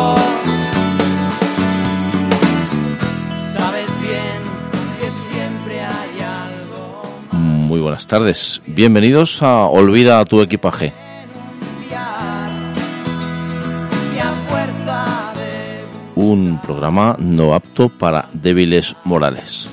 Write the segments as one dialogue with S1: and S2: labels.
S1: Sabes bien que siempre hay algo.
S2: Muy buenas tardes, bienvenidos a Olvida tu equipaje. Un programa no apto para débiles morales.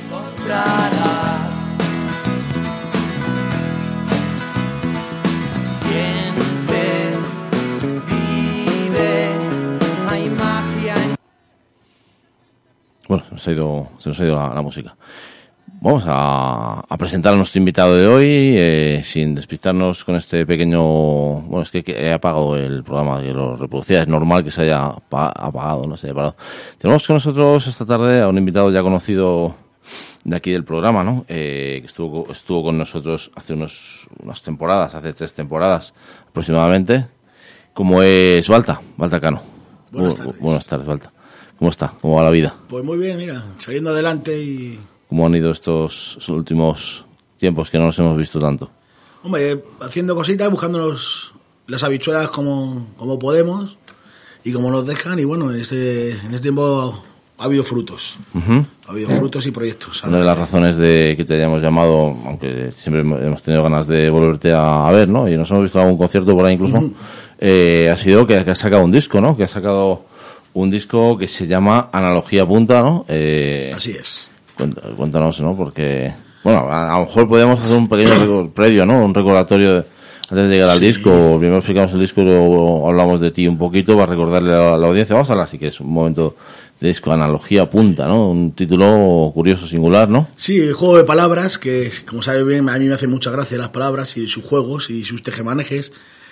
S2: Bueno, se nos ha ido la música. Vamos a presentar a nuestro invitado de hoy, sin despistarnos con este pequeño... Bueno, es que he apagado el programa que lo reproducía, es normal que se haya apagado, no se haya parado. Tenemos con nosotros esta tarde a un invitado ya conocido de aquí del programa, ¿no? Que estuvo con nosotros hace unas temporadas, hace 3 temporadas aproximadamente, como es Balta Cano. Buenas tardes, Balta. ¿Cómo está? ¿Cómo va la vida?
S3: Pues muy bien, mira, saliendo adelante y...
S2: ¿Cómo han ido estos últimos tiempos que no nos hemos visto tanto?
S3: Hombre, haciendo cositas, buscando las habichuelas como podemos y como nos dejan, y bueno, en este tiempo ha habido frutos.
S2: Uh-huh.
S3: Ha habido frutos y proyectos.
S2: Una de las razones de que te hayamos llamado, aunque siempre hemos tenido ganas de volverte a ver, ¿no? Y nos hemos visto en algún concierto por ahí incluso, ha sido que has sacado un disco, ¿no? Que has sacado un disco que se llama Analogía Punta, ¿no?
S3: Así es.
S2: Cuéntanos, ¿no? Porque, bueno, a lo mejor podemos hacer un pequeño previo, ¿no? Un recordatorio antes de llegar al disco. Primero explicamos el disco y luego hablamos de ti un poquito para recordarle a la audiencia. Vamos a hablar, sí que es un momento de disco, Analogía Punta, ¿no? Un título curioso, singular, ¿no? Sí,
S3: el juego de palabras, que como sabes bien, a mí me hacen mucha gracia las palabras y sus juegos y sus tejemanejes.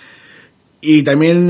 S3: Y también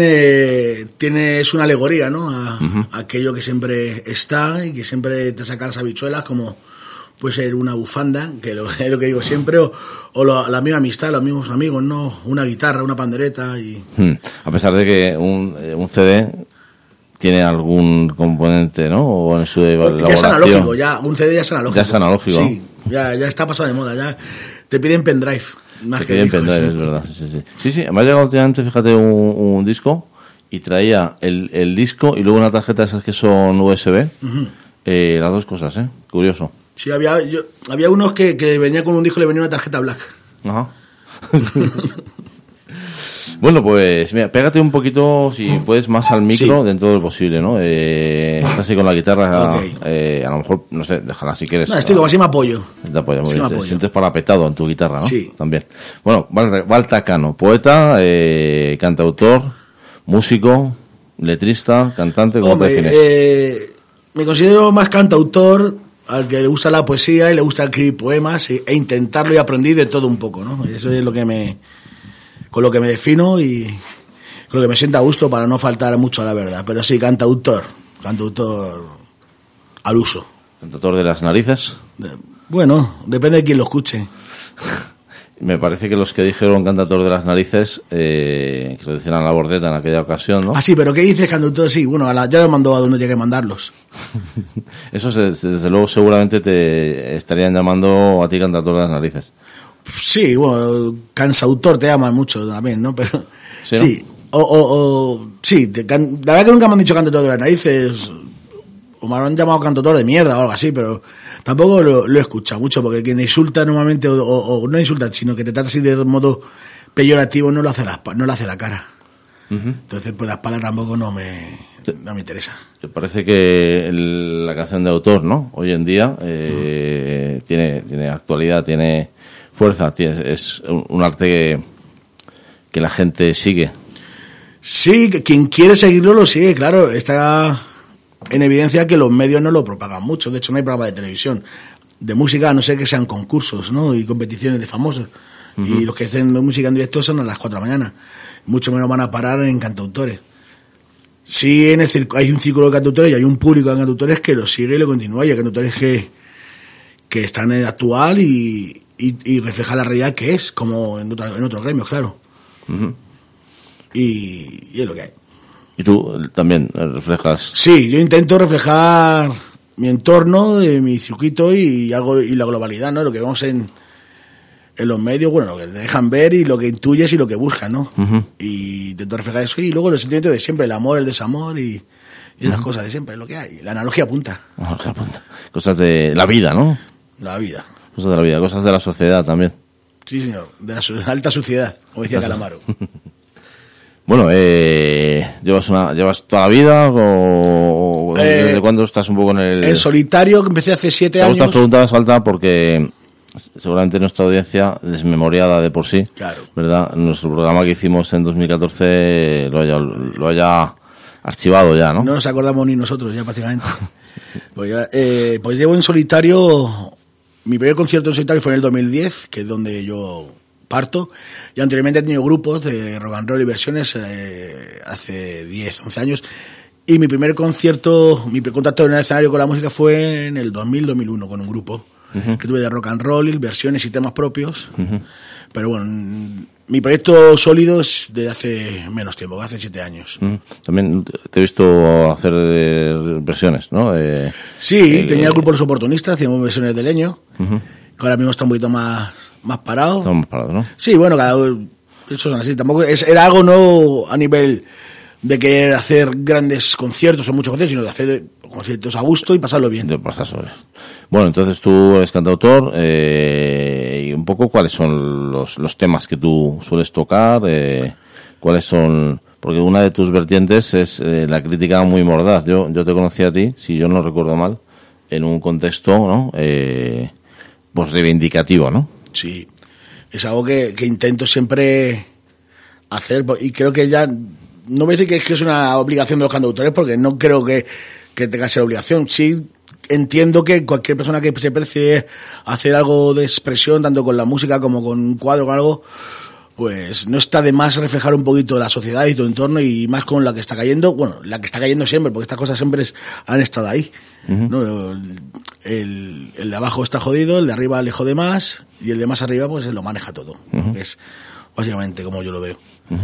S3: es una alegoría, ¿no? A aquello que siempre está y que siempre te saca las habichuelas, como puede ser una bufanda, que es lo que digo siempre, o la misma amistad, los mismos amigos, ¿no? Una guitarra, una pandereta y...
S2: A pesar de que un CD tiene algún componente, ¿no? O en su elaboración...
S3: Ya es analógico, un CD ya es analógico.
S2: Ya es analógico.
S3: Sí, ya está pasado de moda, ya te piden pendrive.
S2: Te piden pendrive, es verdad. Sí, me ha llegado últimamente, fíjate, un disco y traía el disco y luego una tarjeta de esas que son USB. Uh-huh. Las dos cosas, curioso.
S3: Sí, había unos que venía con un disco y le venía una tarjeta black.
S2: Ajá. Bueno, pues mira, pégate un poquito, si puedes, más al micro dentro de lo posible, ¿no? Estás así con la guitarra, okay. A lo mejor, no sé, déjala si quieres.
S3: No, estoy como así me apoyo.
S2: Te apoyas muy bien, te sientes parapetado en tu guitarra, ¿no?
S3: Sí.
S2: También. Bueno, Balta Cano, poeta, cantautor, músico, letrista, cantante, ¿cómo te defines?
S3: Me considero más cantautor, al que le gusta la poesía y le gusta escribir poemas e intentarlo, y aprendí de todo un poco, ¿no? Eso es con lo que me defino y con lo que me sienta a gusto, para no faltar mucho a la verdad. Pero sí, cantautor al uso.
S2: ¿Cantautor de las narices?
S3: Bueno, depende de quién lo escuche.
S2: Me parece que los que dijeron cantautor de las narices, que lo decían a la bordeta en aquella ocasión, ¿no?
S3: Ah, sí, pero ¿qué dices cantautor? Sí, bueno, ya los mandó a donde tiene que mandarlos.
S2: Eso desde luego seguramente te estarían llamando a ti cantautor de las narices.
S3: Sí, bueno, cansautor te llaman mucho también, ¿no? Pero sí, ¿no? Sí, la verdad que nunca me han dicho cantautor de las narices, o me han llamado cantautor de mierda o algo así, pero tampoco lo he escuchado mucho, porque quien insulta normalmente, o no insulta, sino que te trata así de modo peyorativo, no lo hace la cara. Uh-huh. Entonces, pues la espalda tampoco no me interesa. ¿Te
S2: parece que la canción de autor, ¿no? Hoy en día tiene actualidad, tiene fuerza, es un arte que la gente sigue?
S3: Sí, que quien quiere seguirlo lo sigue, claro. Está en evidencia que los medios no lo propagan mucho. De hecho, no hay programa de televisión de música, a no ser que sean concursos, ¿no? Y competiciones de famosos. Uh-huh. Y los que hacen música en directo son a las 4 de la mañana. Mucho menos van a parar en cantautores. Sí, hay un círculo de cantautores y hay un público de cantautores que lo sigue y lo continúa. Y hay cantautores que están en el actual y refleja la realidad que es, como en otros gremios, claro. Uh-huh. Y es lo que hay.
S2: ¿Y tú también reflejas?
S3: Sí, yo intento reflejar mi entorno, mi circuito y la globalidad, ¿no? Lo que vemos en los medios, bueno, lo que te dejan ver y lo que intuyes y lo que buscas, ¿no? Uh-huh. Y intento reflejar eso y luego los sentimientos de siempre, el amor, el desamor y Y esas cosas de siempre, es lo que hay. La analogía apunta.
S2: Cosas de la vida, ¿no?
S3: La vida.
S2: Cosas de la vida, cosas de la sociedad también.
S3: Sí, señor. De la alta suciedad, como decía Calamaro.
S2: Bueno, ¿llevas toda la vida o desde cuándo estás un poco en el...?
S3: En solitario, que empecé hace 7 años.
S2: Estas preguntas falta porque seguramente nuestra audiencia, desmemoriada de por sí,
S3: claro,
S2: ¿verdad? Nuestro programa que hicimos en 2014 lo haya archivado ya, ¿no?
S3: No nos acordamos ni nosotros ya prácticamente. Pues llevo en solitario, mi primer concierto en solitario fue en el 2010, que es donde yo parto, y anteriormente he tenido grupos de rock and roll y versiones hace 10, 11 años, y mi primer concierto, mi primer contacto en el escenario con la música fue en el 2000-2001 con un grupo que tuve de rock and roll, versiones y temas propios, pero bueno, mi proyecto sólido es de hace menos tiempo, hace 7 años.
S2: También te he visto hacer versiones, ¿no?
S3: Sí, tenía el grupo Los Oportunistas, hacíamos versiones de Leño, que ahora mismo está un poquito más parado.
S2: Estamos más parados, ¿no?
S3: Sí, bueno, eso son así, tampoco era algo no a nivel de querer hacer grandes conciertos o muchos conciertos, sino de hacer conciertos a gusto y pasarlo bien.
S2: Bueno, entonces tú eres cantautor, y un poco cuáles son los temas que tú sueles tocar, cuáles son, porque una de tus vertientes es la crítica muy mordaz. Yo te conocí a ti, si yo no recuerdo mal, en un contexto, ¿no? Pues reivindicativo, ¿no? Sí,
S3: es algo que intento siempre hacer, y creo que ya no voy a decir que es una obligación de los cantautores, porque no creo que tenga que ser obligación. Sí, entiendo que cualquier persona que se precie hacer algo de expresión, tanto con la música como con un cuadro o algo, pues no está de más reflejar un poquito la sociedad y tu entorno, y más con la que está cayendo, bueno, la que está cayendo siempre, porque estas cosas siempre han estado ahí, ¿no? El de abajo está jodido, el de arriba le jode más, y el de más arriba pues lo maneja todo, es básicamente como yo lo veo.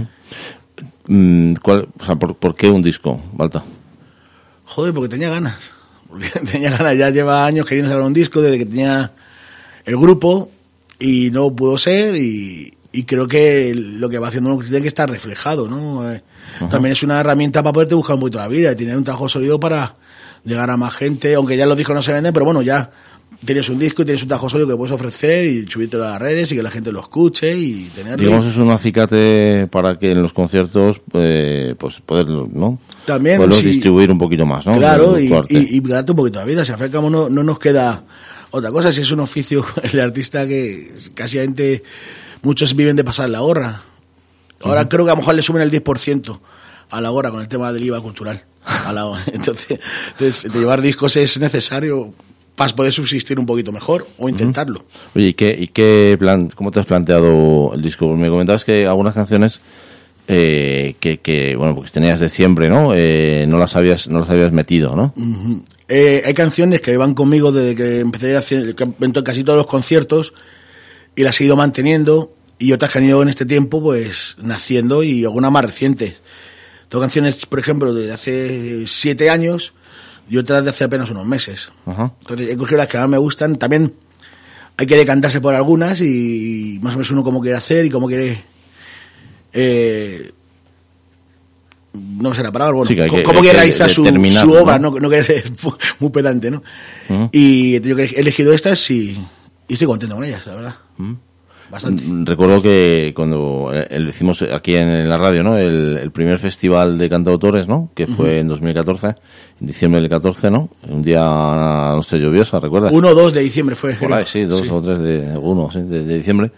S2: ¿Por qué un disco, Balta?
S3: Joder, porque tenía ganas, ya lleva años queriendo sacar un disco desde que tenía el grupo, y no pudo ser, y creo que lo que va haciendo uno tiene que estar reflejado, ¿no? También es una herramienta para poderte buscar un poquito la vida y tener un trabajo sólido para llegar a más gente, aunque ya los discos no se venden, pero bueno, ya tienes un disco y tienes un trabajo sólido que puedes ofrecer y subirte a las redes y que la gente lo escuche y tenerlo.
S2: Digamos, es un acicate para que en los conciertos pues poderlo, ¿no?
S3: También
S2: poderlos distribuir un poquito más, ¿no?
S3: Claro, y ganarte un poquito la vida. Si al fin y al cabo no nos queda otra cosa, si es un oficio el artista que casi muchos viven de pasar la gorra. Ahora creo que a lo mejor le suben el 10% a la gorra con el tema del IVA cultural. Entonces, de llevar discos es necesario para poder subsistir un poquito mejor o intentarlo.
S2: Oye, ¿y cómo te has planteado el disco? Me comentabas que algunas canciones que bueno, porque tenías de siempre, ¿no? No las habías metido, ¿no?
S3: Hay canciones que van conmigo desde que empecé a hacer casi todos los conciertos, y las he ido manteniendo, y otras que han ido en este tiempo pues naciendo, y algunas más recientes. Tengo canciones, por ejemplo, de hace 7 años y otras de hace apenas unos meses. Entonces he cogido las que más me gustan. También hay que decantarse por algunas, y más o menos uno cómo quiere hacer y cómo quiere no sé la palabra, bueno, sí, cómo quiere realizar su obra, ¿no? No quiere ser muy pedante, ¿no? Y yo he elegido estas y estoy contento con ellas, la verdad. Bastante.
S2: Recuerdo que cuando lo hicimos aquí en la radio, ¿no? El primer festival de cantautores, ¿no? Que fue en 2014, en diciembre del 14, ¿no? Un día, no sé, lluviosa, ¿recuerdas?
S3: 1 o 2 de diciembre fue.
S2: Por ahí, sí, 2 o 3 de diciembre.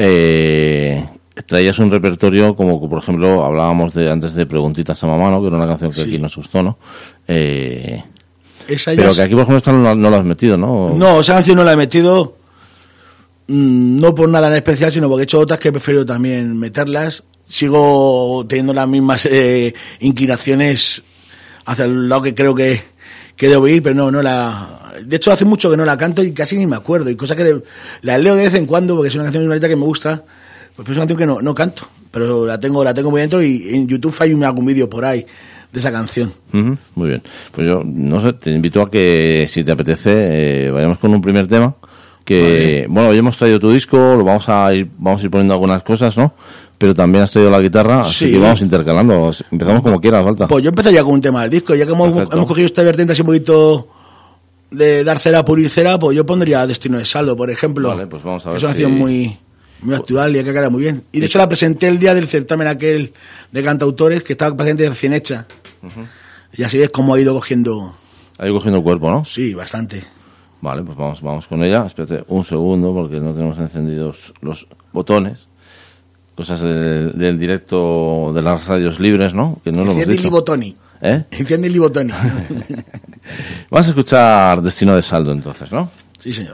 S2: Traías un repertorio como, por ejemplo, hablábamos antes de Preguntitas a Mamá, ¿no? Que era una canción que aquí nos gustó, ¿no? Pero que aquí, por ejemplo, esta no la has metido, ¿no?
S3: No, esa canción no la he metido, no por nada en especial, sino porque he hecho otras que he preferido también meterlas. Sigo teniendo las mismas inclinaciones hacia el lado que creo que debo ir, pero no la... De hecho, hace mucho que no la canto y casi ni me acuerdo. Y cosas que la leo de vez en cuando, porque es una canción que me gusta, pues es una canción que no canto, pero la tengo muy dentro, y en YouTube hay algún vídeo por ahí de esa canción.
S2: Muy bien. Pues yo, no sé, te invito a que, si te apetece, vayamos con un primer tema, que, bueno, hoy hemos traído tu disco, lo vamos a ir poniendo algunas cosas, ¿no? Pero también has traído la guitarra, así
S3: Sí.
S2: que vamos intercalando. Empezamos como quieras, Walter.
S3: Pues yo empezaría con un tema del disco, ya que hemos cogido esta vertiente así un poquito de dar cera, pulir cera, pues yo pondría Destino de Saldo, por ejemplo.
S2: Vale, pues vamos a ver
S3: Es una
S2: si-
S3: canción muy actual y que queda muy bien. Y de hecho la presenté el día del certamen aquel de cantautores, que estaba prácticamente recién hecha. Y así es como ha ido cogiendo,
S2: Ahí cogiendo cuerpo, ¿no?
S3: sí, bastante.
S2: Vale, pues vamos con ella. Espérate un segundo porque no tenemos encendidos los botones. Cosas del directo de las radios libres, ¿no? Que no lo hemos
S3: Enciende el
S2: dicho.
S3: Libotoni.
S2: ¿Eh?
S3: Enciende el Libotoni.
S2: Vamos a escuchar Destino de Saldo entonces, ¿no?
S3: Sí, señor.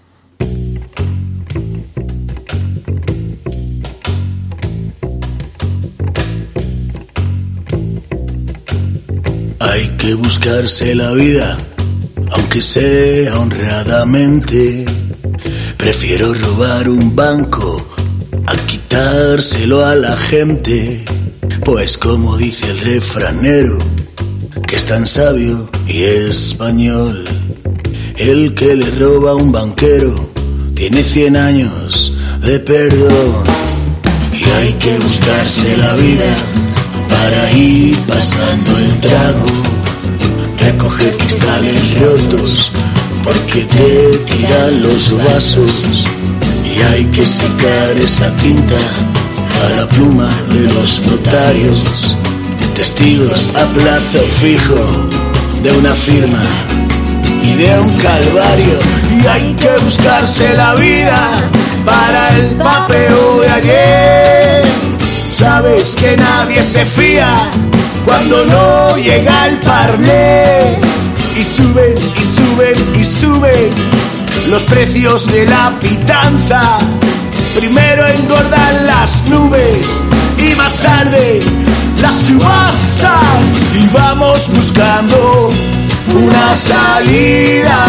S3: Hay que buscarse la vida, aunque sea honradamente. Prefiero robar un banco a quitárselo a la gente. Pues como dice el refranero, que es tan sabio y español, el que le roba a un banquero tiene 100 años de perdón. Y hay que buscarse la vida para ir pasando el trago, recoger cristales rotos porque te tiran los vasos. Y hay que secar esa tinta a la pluma de los notarios, testigos a plazo fijo de una firma y de un calvario. Y hay que buscarse la vida para el papeo de ayer. Sabes que nadie se fía cuando no llega el parné. Y suben y suben y suben los precios de la pitanza. Primero engordan las nubes y más tarde la subasta. Y vamos buscando una salida.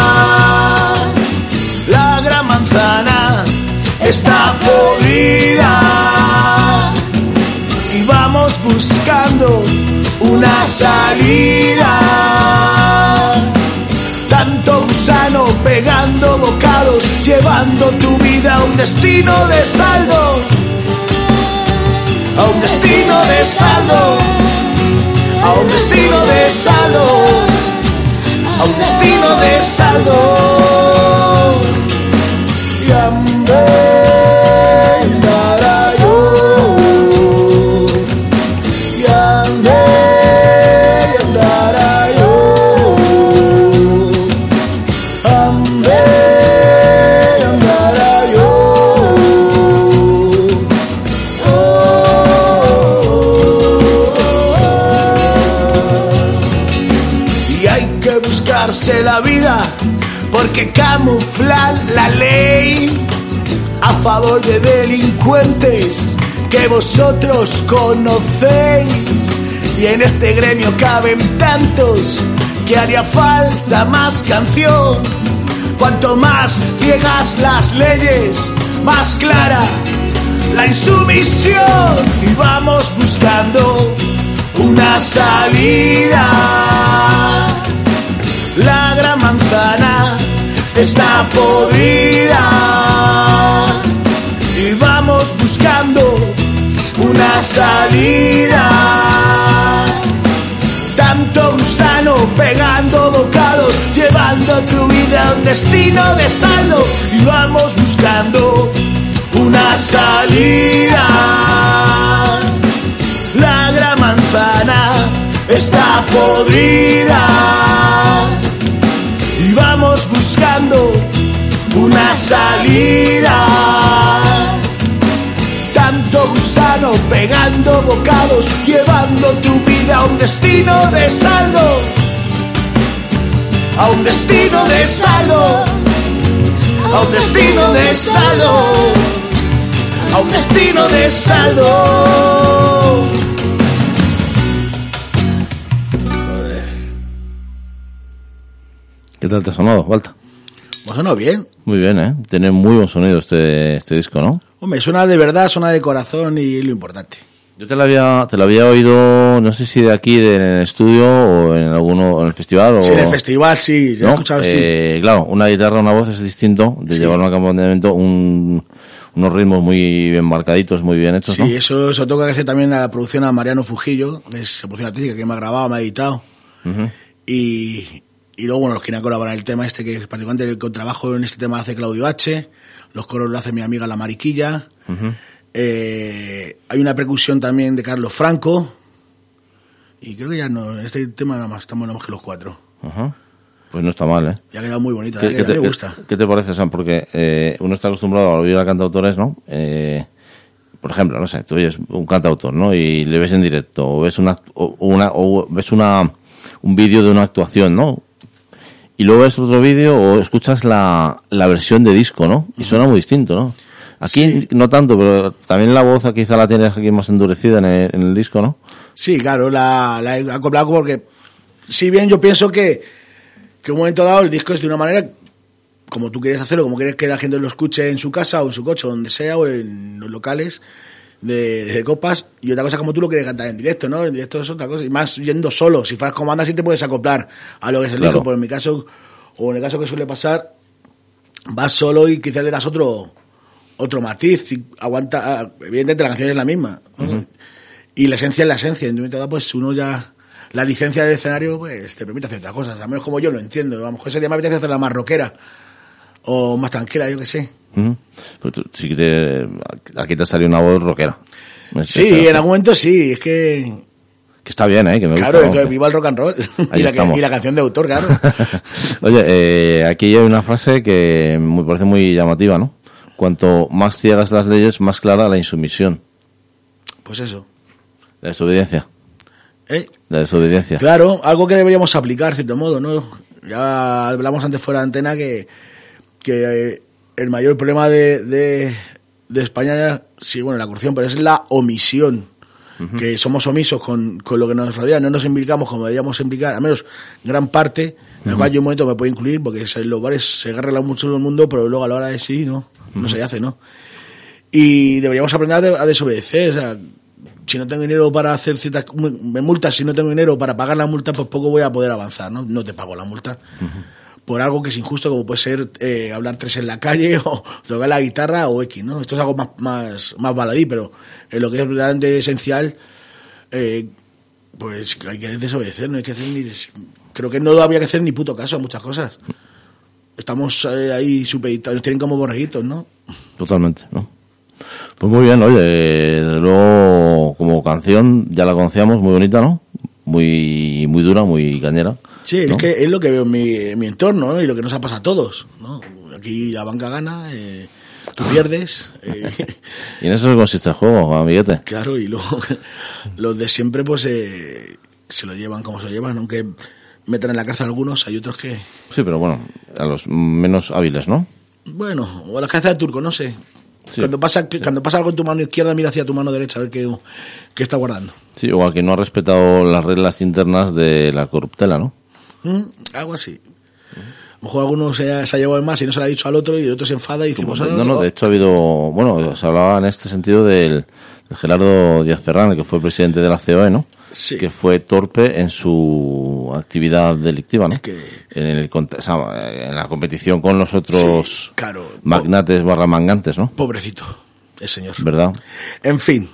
S3: La gran manzana está podrida. Y vamos buscando una salida. Tanto gusano pegando bocados, llevando tu vida a un destino de saldo. A un destino de saldo. A un destino de saldo. A un destino de saldo. Y la vida porque camuflan la ley a favor de delincuentes que vosotros conocéis. Y en este gremio caben tantos que haría falta más canción. Cuanto más ciegas las leyes, más clara la insumisión. Y vamos buscando una salida. La gran manzana está podrida. Y vamos buscando una salida. Tanto gusano pegando bocados, llevando tu vida a un destino de saldo. Y vamos buscando una salida. La gran manzana está podrida. Y vamos buscando una salida. Tanto gusano pegando bocados, llevando tu vida a un destino de saldo. A un destino de saldo. A un destino de saldo. A un destino de saldo.
S2: ¿Qué tal te ha sonado, Walter?
S3: Me ha sonado bien.
S2: Muy bien, ¿eh? Tiene muy buen sonido este disco, ¿no?
S3: Hombre, suena de verdad, suena de corazón y es lo importante.
S2: Yo te lo había oído, no sé si de aquí, en el estudio o en en el festival.
S3: Sí, en el festival sí, lo he escuchado, sí.
S2: Claro, una guitarra, una voz es distinto de llevar un acompañamiento, unos ritmos muy bien marcaditos, muy bien hechos, ¿no?
S3: Sí, eso toca que hacer también a la producción a Mariano Fujillo, que es la producción artística que me ha grabado, me ha editado. Uh-huh. Y luego, bueno, los que han colaborado en el tema este, que es particularmente el contrabajo en este tema lo hace Claudio H., los coros lo hace mi amiga La Mariquilla. Uh-huh. Hay una percusión también de Carlos Franco, y creo que ya no, en este tema nada más estamos que los 4.
S2: Uh-huh. Pues no está mal, ¿eh?
S3: Ya ha quedado muy bonita, me gusta.
S2: ¿Qué te parece, Sam? Porque uno está acostumbrado a oír a cantautores, ¿no? Por ejemplo, no sé, tú oyes un cantautor, ¿no? Y le ves en directo, o ves un vídeo de una actuación, ¿no? Y luego ves otro vídeo o escuchas la versión de disco, ¿no? Y suena muy distinto, ¿no? Aquí sí. No tanto, pero también la voz quizá la tienes aquí más endurecida en el disco, ¿no? Sí,
S3: claro, la he acoplado porque, si bien yo pienso que en un momento dado el disco es de una manera como tú quieres hacerlo, como quieres que la gente lo escuche en su casa o en su coche, donde sea, o en los locales de copas, y otra cosa como tú lo quieres cantar en directo, ¿no? En directo es otra cosa, y más yendo solo. Si fueras como banda sí te puedes acoplar a lo que es el disco, pero en mi caso, o en el caso que suele pasar, vas solo y quizás le das otro matiz, y aguanta, evidentemente la canción es la misma, ¿no? Uh-huh. Y la esencia es la esencia, en momento dado pues uno ya, la licencia de escenario pues te permite hacer otras cosas, al menos como yo lo entiendo. A lo mejor ese día me apetece hacerla más rockera o más tranquila, yo qué sé. Uh-huh.
S2: Pero sí que aquí te salió una voz rockera.
S3: Sí, en algún momento sí, es que
S2: está bien, que me
S3: claro,
S2: gusta.
S3: Claro, que viva el rock and roll y la canción de autor, claro.
S2: Oye, aquí hay una frase que me parece muy llamativa, ¿no? Cuanto más ciegas las leyes, más clara la insumisión.
S3: Pues eso.
S2: La desobediencia. La desobediencia.
S3: Claro, algo que deberíamos aplicar, de cierto modo, ¿no? Ya hablamos antes fuera de antena que el mayor problema de España, sí, bueno, la corrupción, pero es la omisión. Uh-huh. Que somos omisos con lo que nos rodea, no nos implicamos como deberíamos implicar, al menos gran parte, en el cual yo un momento me puedo incluir, porque en los bares se agarra mucho en el mundo, pero luego a la hora de sí, no se hace, ¿no? Y deberíamos aprender a desobedecer, o sea, si no tengo dinero para hacer ciertas multas, si no tengo dinero para pagar la multa, pues poco voy a poder avanzar, ¿no? No te pago la multa. Uh-huh. Por algo que es injusto, como puede ser hablar 3 en la calle o tocar la guitarra o X, ¿no? Esto es algo más baladí, pero en lo que es realmente esencial, pues hay que desobedecer, no hay que hacer creo que no habría que hacer ni puto caso a muchas cosas. Estamos ahí supeditados, nos tienen como borreguitos, ¿no?
S2: Totalmente, ¿no? Pues muy bien, oye, desde luego como canción ya la conocíamos, muy bonita, ¿no? Muy dura, muy cañera.
S3: Sí,
S2: ¿no?
S3: Es que es lo que veo en mi entorno, ¿no? Y lo que nos ha pasado a todos, ¿no? Aquí la banca gana, tú pierdes.
S2: Y en eso consiste el juego, amiguete.
S3: Claro, y luego los de siempre pues se lo llevan como se lo llevan, aunque metan en la cárcel algunos, hay otros que...
S2: Sí, pero bueno, a los menos hábiles, ¿no?
S3: Bueno, o a la cárcel de turco, no sé. Sí. Cuando pasa algo en tu mano izquierda, mira hacia tu mano derecha a ver qué está guardando.
S2: Sí, o a que no ha respetado las reglas internas de la corruptela, ¿no?
S3: Algo así. A lo mejor alguno se ha llevado más y no se lo ha dicho al otro y el otro se enfada y dice... Pues,
S2: no, de hecho ha habido... Bueno, se hablaba en este sentido del Gerardo Díaz Ferrán, que fue presidente de la COE, ¿no? Sí. Que fue torpe en su actividad delictiva, ¿no? En la competición con los otros magnates mangantes, ¿no?
S3: Pobrecito, el señor.
S2: ¿Verdad?
S3: En fin.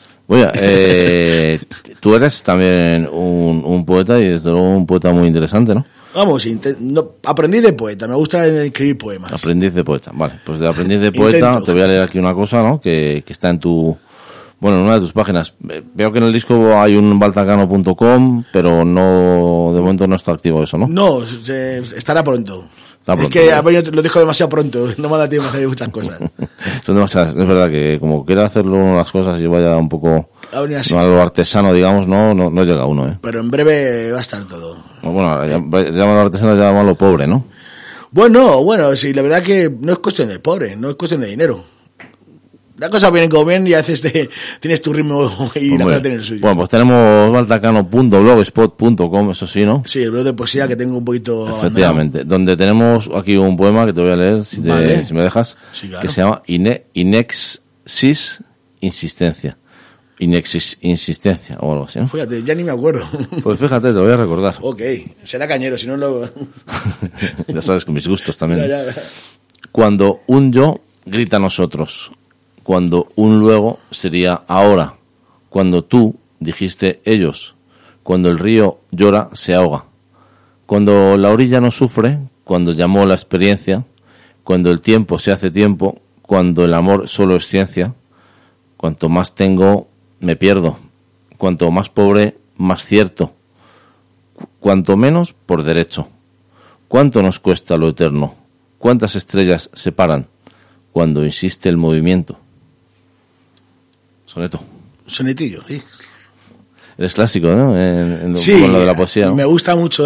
S2: Oye, tú eres también un poeta y desde luego un poeta muy interesante, ¿no?
S3: Vamos, aprendiz de poeta, me gusta escribir poemas.
S2: Aprendiz de poeta, vale. Pues de aprendiz de poeta te voy a leer aquí una cosa, ¿no? Que está en en una de tus páginas. Veo que en el disco hay un baltacano.com, pero no, de momento no está activo eso, ¿no?
S3: No, estará pronto. Es que lo dejo demasiado pronto, no me da tiempo a hacer muchas cosas.
S2: Son demasiadas, es verdad que como quiera hacerlo las cosas y vaya un poco a lo artesano, digamos, no llega uno, ¿eh?
S3: Pero en breve va a estar todo.
S2: Bueno, llámalo artesano, llámalo pobre, ¿no?
S3: Bueno, sí, la verdad que no es cuestión de pobre, no es cuestión de dinero. Las cosas vienen como bien y a veces tienes tu ritmo y la cosa tiene el suyo.
S2: Bueno, pues tenemos baltacano.blogspot.com, eso sí, ¿no?
S3: Sí, el blog de poesía que tengo un poquito
S2: efectivamente, abandonado. Donde tenemos aquí un poema que te voy a leer, si me dejas, sí, claro. Que se llama Inexis Insistencia. insistencia o algo así, ¿no?
S3: Fíjate, ya ni me acuerdo.
S2: Pues fíjate, te lo voy a recordar.
S3: Ok, será cañero, si no lo...
S2: Ya sabes, con mis gustos también.
S3: Ya.
S2: Cuando un yo grita a nosotros, cuando un luego sería ahora, cuando tú dijiste ellos, cuando el río llora se ahoga, cuando la orilla no sufre, cuando llamó la experiencia, cuando el tiempo se hace tiempo, cuando el amor solo es ciencia, cuanto más tengo me pierdo, cuanto más pobre más cierto, cuanto menos por derecho, cuánto nos cuesta lo eterno, cuántas estrellas separan cuando insiste el movimiento. Soneto.
S3: Sonetillo, sí.
S2: Eres clásico, ¿no?
S3: Sí,
S2: con lo de la poesía, ¿no?
S3: Me gusta mucho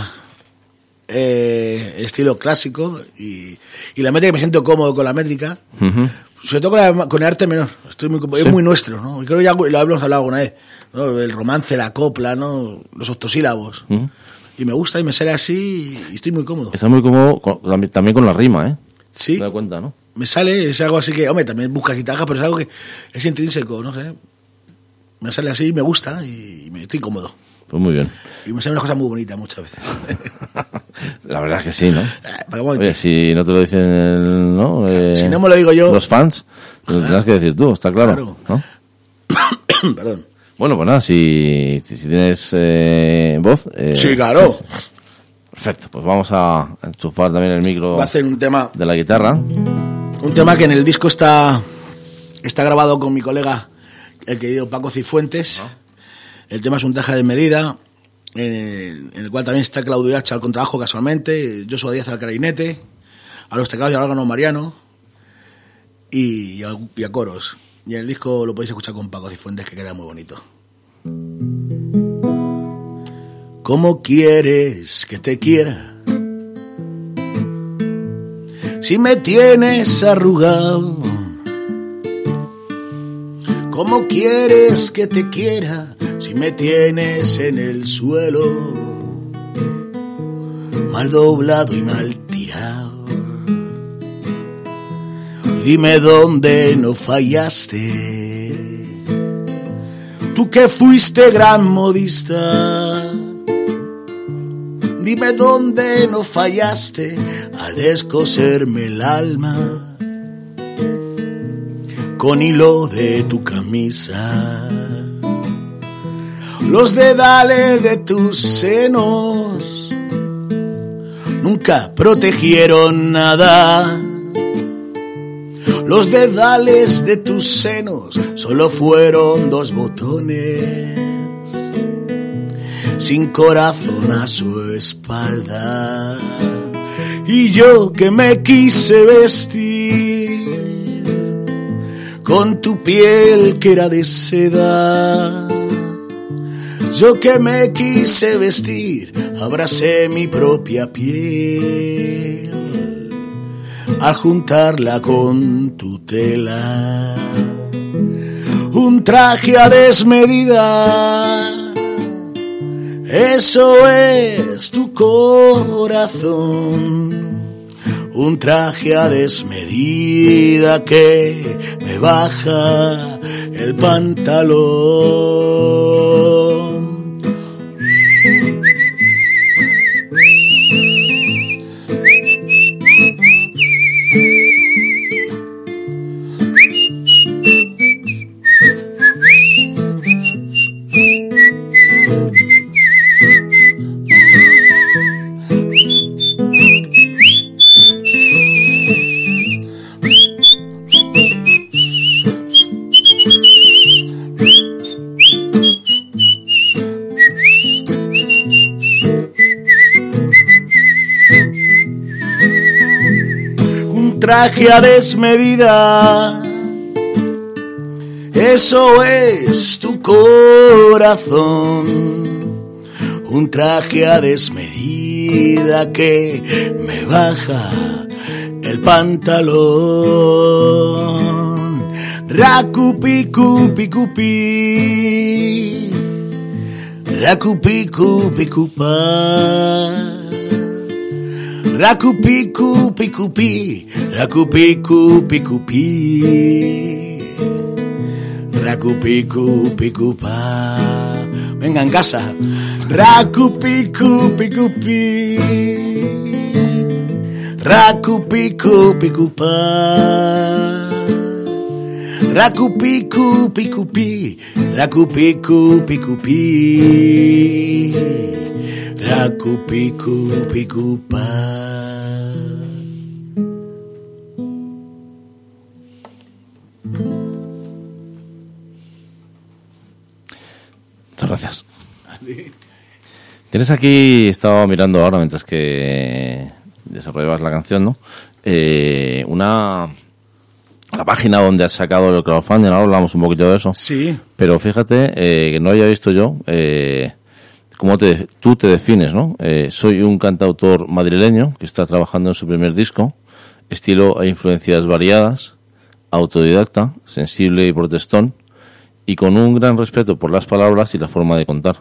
S3: estilo clásico y la métrica, me siento cómodo con la métrica.
S2: Uh-huh.
S3: Sobre todo con el arte menor. Estoy muy cómodo.
S2: Sí.
S3: Es muy nuestro, ¿no? Y creo que ya lo hemos hablado alguna vez, ¿no? El romance, la copla, ¿no? Los octosílabos.
S2: Uh-huh.
S3: Y me gusta y me sale así y estoy muy cómodo.
S2: Está muy cómodo también con la rima, ¿eh?
S3: Sí.
S2: Te das cuenta, ¿no?
S3: Me sale, es algo así que, hombre, también buscas y tajas, pero es algo que es intrínseco, no sé. Me sale así, me gusta y me estoy cómodo.
S2: Pues muy bien.
S3: Y me salen unas cosas muy bonitas muchas veces.
S2: La verdad es que sí, ¿no?
S3: Oye,
S2: Oye, si no te lo dicen, ¿no?
S3: Si no me lo digo yo...
S2: Los fans, lo tendrás que decir tú, está claro. ¿No?
S3: Perdón.
S2: Bueno, pues nada, si tienes voz...
S3: Sí, claro.
S2: Perfecto, pues vamos a enchufar también el micro
S3: Va a hacer un tema...
S2: de la guitarra.
S3: Un tema que en el disco está grabado con mi colega, el querido Paco Cifuentes. El tema es un traje de medida, en el cual también está Claudio Hacha al contrabajo casualmente, Joshua Díaz al clarinete, a los teclados y al órgano Mariano y a coros. Y en el disco lo podéis escuchar con Paco Cifuentes, que queda muy bonito. ¿Cómo quieres que te quiera? Si me tienes arrugado. ¿Cómo quieres que te quiera si me tienes en el suelo? Mal doblado y mal tirado. Dime dónde no fallaste. Tú que fuiste gran modista. Dime dónde no fallaste al descoserme el alma con hilo de tu camisa, los dedales de tus senos nunca protegieron nada. Los dedales de tus senos solo fueron 2 botones sin corazón a su espalda. Y yo que me quise vestir con tu piel que era de seda, yo que me quise vestir, abracé mi propia piel al juntarla con tu tela. Un traje a desmedida, eso es tu corazón. Un traje a desmedida que me baja el pantalón. Traje a desmedida, eso es tu corazón. Un traje a desmedida que me baja el pantalón. Racupi, cupi, cupi, racupi, cupi, cupa. Racupi, cupi, cupi, racupi, cupi, cupi, Racupicu, picupa. Venga, en casa. Racupicu, picupi. Racupicu, picupa. Racupicu, picupi. Racupicu, picupi. Racupicu, picupa.
S2: Muchas gracias. Tienes aquí, he estado mirando ahora mientras que desarrollabas la canción, ¿no? La página donde has sacado el crowdfunding, ahora hablamos un poquito de eso.
S3: Sí.
S2: Pero fíjate que no había visto yo cómo tú te defines, ¿no? Soy un cantautor madrileño que está trabajando en su primer disco, estilo e influencias variadas, autodidacta, sensible y protestón, y con un gran respeto por las palabras y la forma de contar,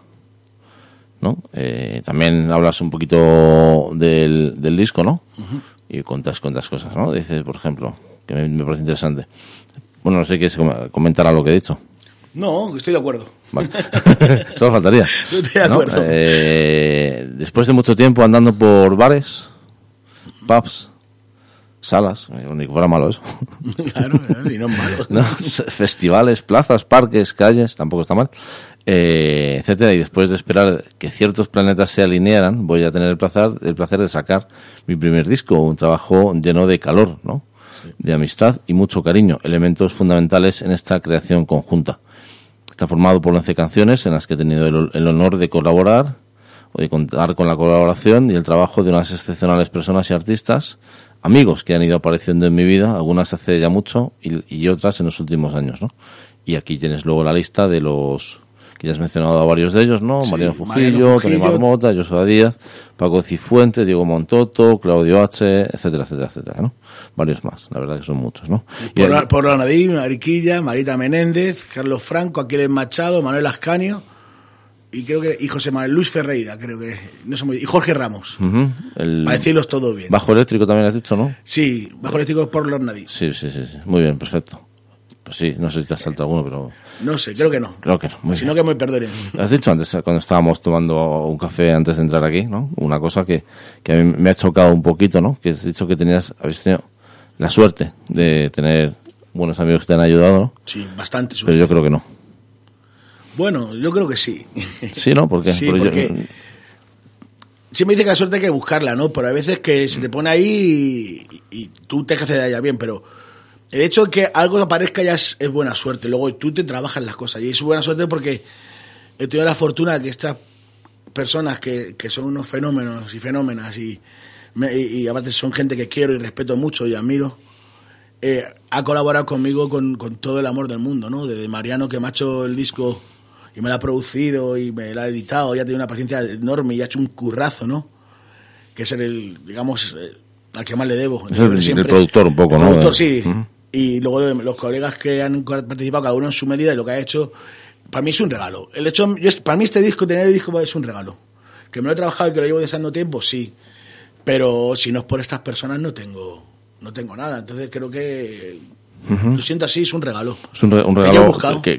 S2: ¿no? También hablas un poquito del disco, ¿no? Uh-huh. Y cuentas cosas, ¿no? Dices, por ejemplo, que me parece interesante. Bueno, no sé qué comentar a lo que he dicho.
S3: No, estoy de acuerdo. Vale.
S2: Solo faltaría.
S3: Estoy de acuerdo.
S2: ¿No? Después de mucho tiempo andando por bares, pubs, salas, ni que fuera malo eso.
S3: Claro, y no es malo.
S2: ¿No? Festivales, plazas, parques, calles, tampoco está mal, etcétera. Y después de esperar que ciertos planetas se alinearan, voy a tener el placer de sacar mi primer disco, un trabajo lleno de calor, ¿no? Sí. De amistad y mucho cariño, elementos fundamentales en esta creación conjunta. Está formado por 11 canciones en las que he tenido el honor de colaborar o de contar con la colaboración y el trabajo de unas excepcionales personas y artistas, amigos que han ido apareciendo en mi vida, algunas hace ya mucho y otras en los últimos años, ¿no? Y aquí tienes luego la lista de los que ya has mencionado a varios de ellos, ¿no? Sí, Mariano Fujillo, Tony Marmota, Joshua Díaz, Paco Cifuentes, Diego Montoto, Claudio H., etcétera, etcétera, etcétera, ¿no? Varios más, la verdad que son muchos, ¿no?
S3: Por Ronadín, Mariquilla, Marita Menéndez, Carlos Franco, Aquiles Machado, Manuel Ascanio y creo que José Manuel Luis Ferreira, creo que no sé muy bien, y Jorge Ramos. Uh-huh. Para decirlos todo bien.
S2: Bajo eléctrico también has dicho, ¿no?
S3: Sí, bajo eléctrico por Ronadín.
S2: Sí. Muy bien, perfecto. Pues sí, no sé si te has saltado alguno, pero...
S3: No sé, creo que no. Si no, que me perdonen.
S2: Has dicho antes, cuando estábamos tomando un café antes de entrar aquí, ¿no? Una cosa que a mí me ha chocado un poquito, ¿no? Que has dicho que habéis tenido la suerte de tener buenos amigos que te han ayudado, ¿no?
S3: Sí, bastante suerte.
S2: Pero yo creo que no.
S3: Bueno, yo creo que sí.
S2: ¿Sí, no? ¿Por qué?
S3: Sí, porque... Siempre dice que la suerte hay que buscarla, ¿no? Pero hay veces que se te pone ahí y tú te haces de ella bien, pero... El hecho de que algo aparezca ya es buena suerte. Luego tú te trabajas las cosas. Y es buena suerte porque he tenido la fortuna de que estas personas que son unos fenómenos y fenómenas y aparte son gente que quiero y respeto mucho y admiro, ha colaborado conmigo con todo el amor del mundo, ¿no? Desde Mariano, que me ha hecho el disco y me lo ha producido y me lo ha editado, ya tiene una paciencia enorme y ha hecho un currazo, ¿no? Que es digamos, al que más le debo.
S2: Es el productor un poco, ¿no?
S3: El productor, sí. Uh-huh. Y luego los colegas que han participado, cada uno en su medida, y lo que ha hecho, para mí es un regalo. Para mí este disco, tener el disco es un regalo. Que me lo he trabajado y que lo llevo deseando tiempo, sí. Pero si no es por estas personas no tengo nada. Entonces creo que lo siento así, es un regalo.
S2: Es un regalo que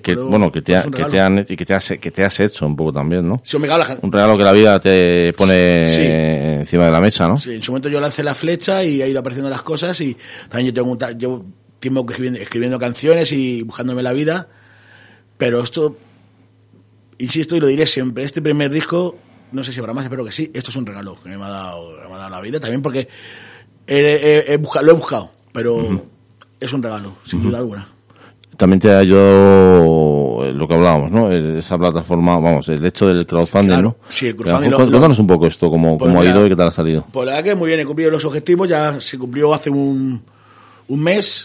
S2: te has hecho un poco también, ¿no?
S3: Sí,
S2: un regalo que la vida te pone encima de la mesa, ¿no?
S3: Sí, en su momento yo lancé la flecha y ha ido apareciendo las cosas y también llevo tiempo escribiendo canciones y buscándome la vida, pero esto, insisto y lo diré siempre, este primer disco, no sé si habrá más, espero que sí, esto es un regalo que me ha dado la vida, también porque lo he buscado, pero es un regalo, sin duda alguna.
S2: También te ha ayudado lo que hablábamos, ¿no? Esa plataforma, vamos, el hecho del crowdfunding, claro, ¿no?
S3: Sí, el crowdfunding.
S2: Cuéntanos un poco esto, cómo ha ido y qué tal ha salido.
S3: Pues la verdad que muy bien, he cumplido los objetivos, ya se cumplió hace un mes.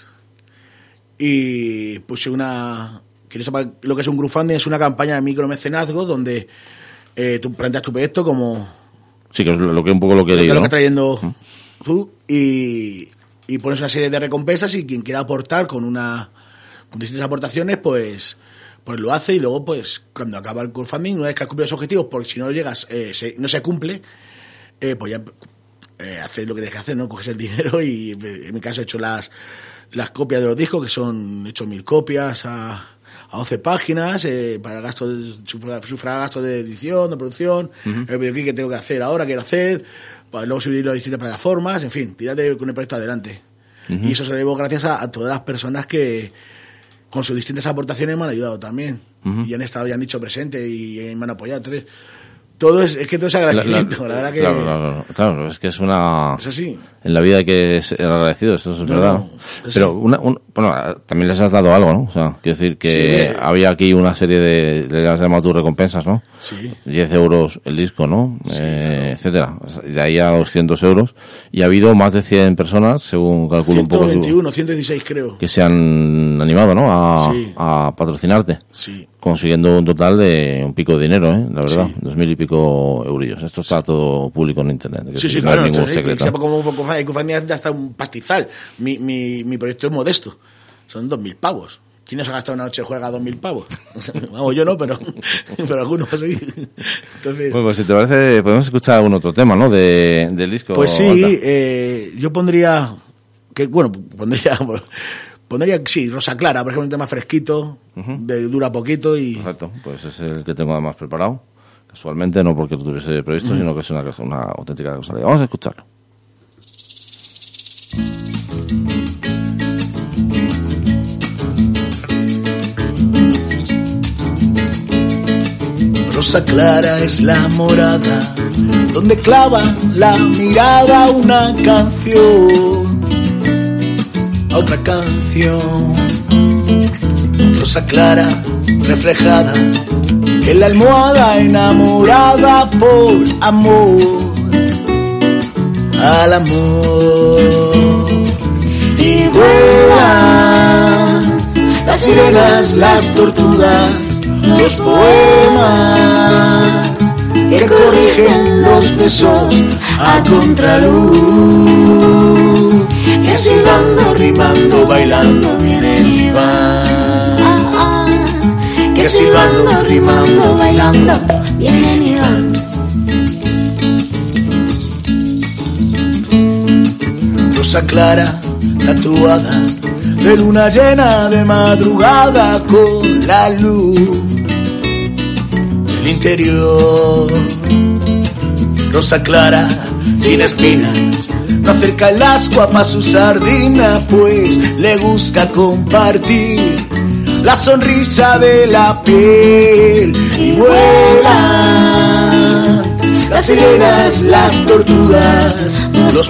S3: Y puse quien sepa lo que es un crowdfunding, es una campaña de micromecenazgo donde tú planteas tu proyecto como...
S2: Sí, que es lo que un poco lo que he leído,
S3: lo que estás trayendo tú y pones una serie de recompensas y quien quiera aportar con distintas aportaciones, pues lo hace y luego, pues, cuando acaba el crowdfunding, una vez que has cumplido los objetivos, porque si no llegas, no se cumple, pues ya haces lo que tienes que hacer, ¿no? Coges el dinero y en mi caso he hecho las copias de los discos, que he hecho 1000 copias a a 11 páginas, para gastos, sufragar gastos de edición, de producción, el videoclip que tengo que hacer ahora, quiero hacer, para luego subirlo a distintas plataformas, en fin, tirate con el proyecto adelante. Y eso se lo debo gracias a todas las personas que con sus distintas aportaciones me han ayudado también. Y han estado y han dicho presente y me han apoyado. Entonces, todo es que todo es agradecimiento, la verdad que...
S2: Claro, es que es una...
S3: Es así.
S2: En la vida hay que ser agradecido, esto es verdad. Pero bueno, también les has dado algo, ¿no? O sea, quiero decir que había aquí una serie de, le has llamado tus recompensas, ¿no?
S3: Sí.
S2: 10 euros el disco, ¿no?
S3: Sí,
S2: etcétera. De ahí a 200 euros. Y ha habido más de 100 personas, según calculo un poco.
S3: 121, 116 creo.
S2: Que se han animado, ¿no? A patrocinarte.
S3: Sí.
S2: Consiguiendo un total de un pico de dinero, la verdad.
S3: Sí.
S2: 2.000 y pico eurillos. Esto está todo público en internet.
S3: Sí,
S2: no
S3: claro.
S2: hay ningún
S3: Entonces,
S2: secreto.
S3: que como compañía hasta un pastizal. Mi proyecto es modesto. Son 2.000 pavos. ¿Quién nos ha gastado una noche de juega 2.000 pavos? Vamos, yo no, pero algunos sí. Entonces,
S2: bueno, pues si te parece, podemos escuchar algún otro tema, ¿no? Del disco.
S3: Pues sí, yo pondría, sí, Rosa Clara, por ejemplo, un tema fresquito, dura poquito y...
S2: Perfecto, pues es el que tengo además preparado. Casualmente, no porque lo tuviese previsto, sino que es una auténtica casualidad. Vamos a escucharlo.
S3: Rosa Clara es la morada donde clava la mirada una canción a otra canción. Rosa Clara reflejada en la almohada enamorada por amor al amor. Y vuelan las sirenas, las tortugas, los poemas que corrigen los besos a contraluz, que silbando, rimando, bailando vienen y van, que silbando, rimando, bailando vienen y van. Rosa Clara, tatuada de luna llena de madrugada con la luz del interior. Rosa Clara, sin espinas, no acerca el ascua pa' su sardina, pues le gusta compartir la sonrisa de la piel. Y vuelan las sirenas, las tortugas, los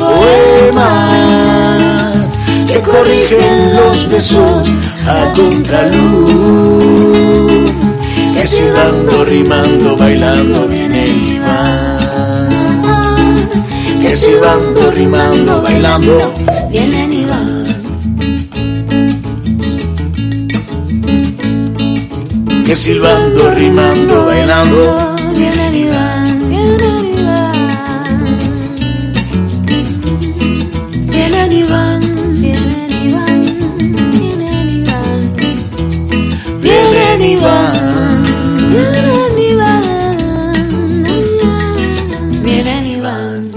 S3: poemas que corrigen los besos a contraluz, que silbando, rimando, bailando vienen y van, que silbando, rimando, bailando vienen y van. Que silbando, rimando, bailando vienen y van. Vienen y van, vienen y van, vienen y van, vienen y van, vienen y van, vienen y van.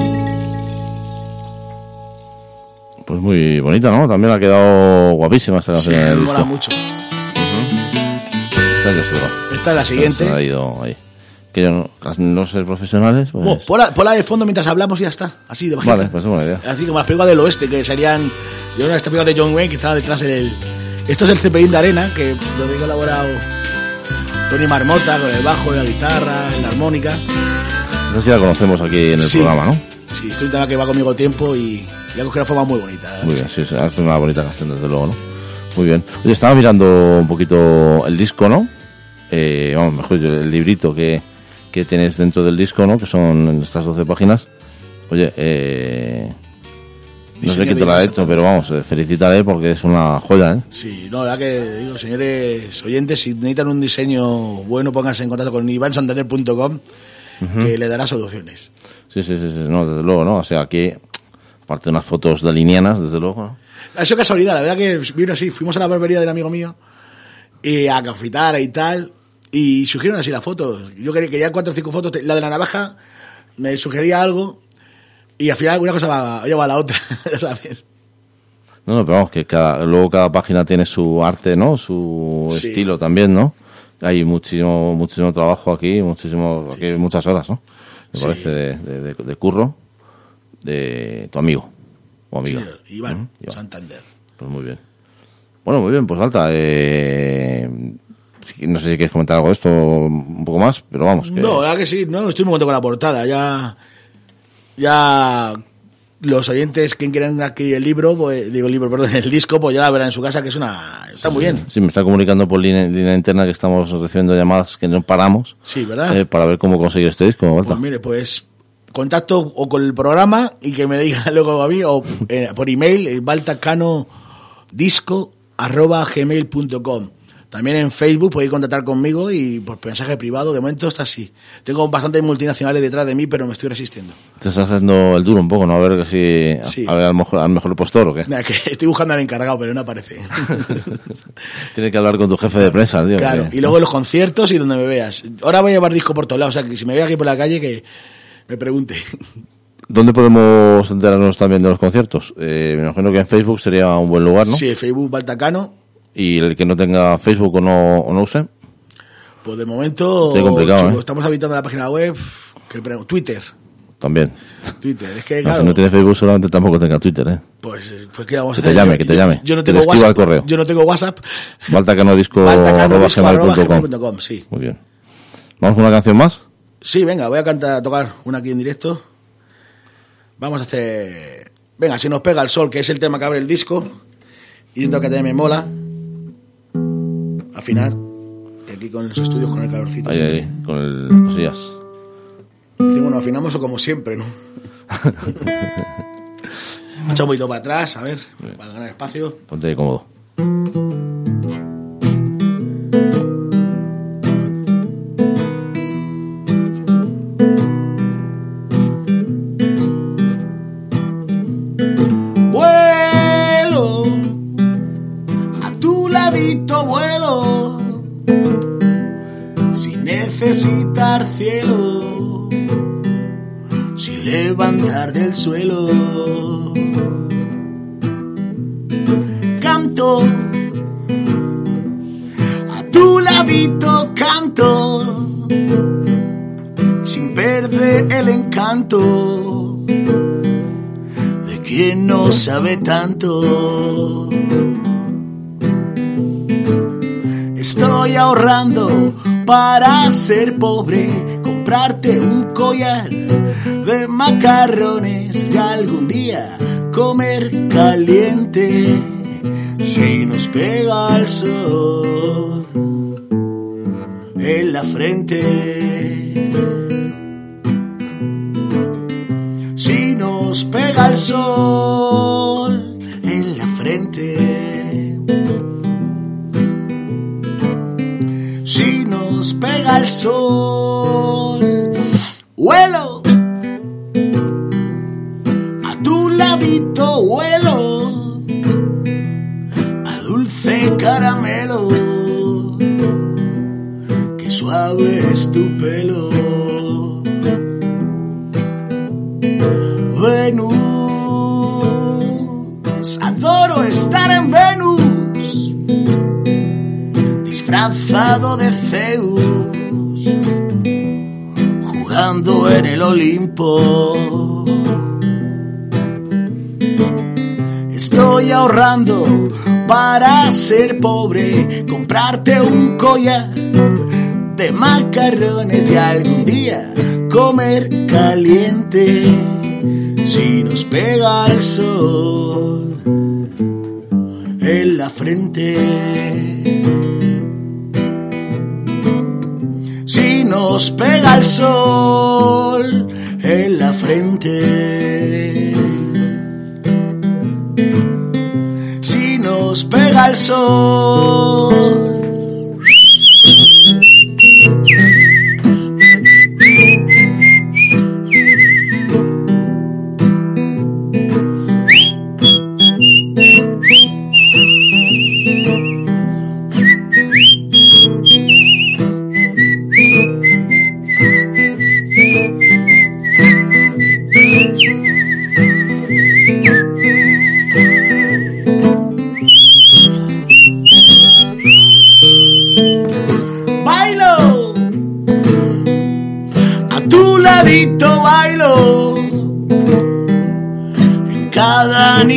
S2: Pues muy bonita, ¿no? También ha quedado guapísima esta canción.
S3: Sí,
S2: en el
S3: me mola
S2: disco.
S3: mucho.
S2: Esta es de seguro.
S3: Esta es la siguiente.
S2: Se ha ido ahí. Que yo no ser profesionales, pues...
S3: Oh, ponla de fondo mientras hablamos y ya está. Así de bajita.
S2: Vale, pues es buena idea.
S3: Así como las películas del oeste, que serían... Yo esta película de John Wayne, que estaba detrás del... Esto es el Zeppelin de arena, que donde he colaborado Tony Marmota con el bajo, la guitarra, la armónica.
S2: No sé si la conocemos aquí en el programa, ¿no?
S3: Sí, estoy tema que va conmigo tiempo y ha cogido una forma muy bonita.
S2: Muy bien, sí, hace una bonita canción, desde luego, ¿no? Muy bien. Oye, estaba mirando un poquito el disco, ¿no? Vamos, mejor el librito que tienes dentro del disco, ¿no? Que son estas 12 páginas. Oye, no sé quién te lo ha hecho, pero vamos, felicítale porque es una joya, ¿eh?
S3: Sí, no, la verdad que digo, señores oyentes, si necesitan un diseño bueno, pónganse en contacto con ivansantander.com, que le dará soluciones.
S2: Sí, no, desde luego, ¿no? O sea, aquí, aparte de unas fotos dalinianas, desde luego, ¿no?
S3: Ha sido casualidad, la verdad que vino así, fuimos a la barbería del amigo mío y a cafitar y tal, y surgieron así las fotos. Yo quería 4 o 5 fotos, la de la navaja me sugería algo y al final alguna cosa va a la otra, ¿sabes?
S2: No, pero vamos, que luego cada página tiene su arte, ¿no? Su
S3: Sí.
S2: estilo también, ¿no? Hay muchísimo trabajo aquí, aquí hay muchas horas, ¿no? Me
S3: Sí.
S2: parece de curro de tu amigo o amiga.
S3: Sí, Iván,
S2: Iván.
S3: Santander.
S2: Pues muy bien. Bueno, muy bien, pues Alta. No sé si quieres comentar algo de esto un poco más, pero vamos. Que...
S3: No, la verdad que sí, no, estoy muy contento con la portada. Ya los oyentes que quieran adquirir el libro, pues, el disco, pues ya la verán en su casa, que está muy bien.
S2: Sí, me está comunicando por línea interna que estamos recibiendo llamadas que no paramos.
S3: Sí, ¿verdad?
S2: Para ver cómo conseguir este disco, Alta.
S3: Pues mire, pues contacto o con el programa y que me digan luego a mí o por email, baltacanodisco@gmail.com. También en Facebook podéis contactar conmigo y por mensaje privado. De momento está así. Tengo bastantes multinacionales detrás de mí, pero me estoy resistiendo.
S2: Te estás haciendo el duro un poco, ¿no? A ver que
S3: Sí.
S2: a ver al mejor postor o qué.
S3: Mira, que estoy buscando al encargado, pero no aparece.
S2: Tienes que hablar con tu jefe de prensa, tío.
S3: Claro, y luego los conciertos y donde me veas. Ahora voy a llevar disco por todos lados, o sea que si me ve aquí por la calle que me pregunte.
S2: ¿Dónde podemos enterarnos también de los conciertos? Me imagino que en Facebook sería un buen lugar, ¿no?
S3: Sí, Facebook Baltacano.
S2: Y el que no tenga Facebook o no use.
S3: Pues de momento,
S2: Qué complicado,
S3: chicos, estamos habitando la página web, Twitter,
S2: También.
S3: es que
S2: No,
S3: claro,
S2: si no tiene Facebook solamente tampoco tenga Twitter, ¿eh?
S3: pues qué vamos a
S2: Que te
S3: hacer.
S2: llame, que te llame.
S3: Yo no
S2: Que
S3: tengo
S2: te escriba
S3: WhatsApp,
S2: al correo.
S3: yo no tengo WhatsApp.
S2: Baltacanodisco@gmail.com.
S3: Baltacanodisco@gmail.com, sí.
S2: Muy bien. ¿Vamos con una canción más?
S3: Sí, venga, voy a tocar una aquí en directo. Vamos a hacer, venga, Si nos pega el sol, que es el tema que abre el disco, y dentro que también me mola afinar, y aquí con los estudios con el calorcito.
S2: Ahí, con el cosillas.
S3: Bueno, afinamos o como siempre, ¿no? Echa un poquito para atrás, a ver, para ganar espacio.
S2: Ponte ahí cómodo.
S3: Vuelo, a tu ladito vuelo, sin necesitar cielo, sin levantar del suelo. Canto, a tu ladito canto, sin perder el encanto de quien no sabe tanto. Estoy ahorrando para ser pobre, comprarte un collar de macarrones y algún día comer caliente si nos pega el sol en la frente. Si nos pega el sol en la frente. Si nos pega el sol, vuelo, a tu ladito vuelo, a dulce caramelo, que suave es tu pelo. Venus, adoro estar en Venus, disfrazado de Zeus, jugando en el Olimpo. Estoy ahorrando para ser pobre, comprarte un collar de macarrones y algún día comer caliente si nos pega el sol en la frente. Si nos pega el sol en la frente. Si nos pega el sol.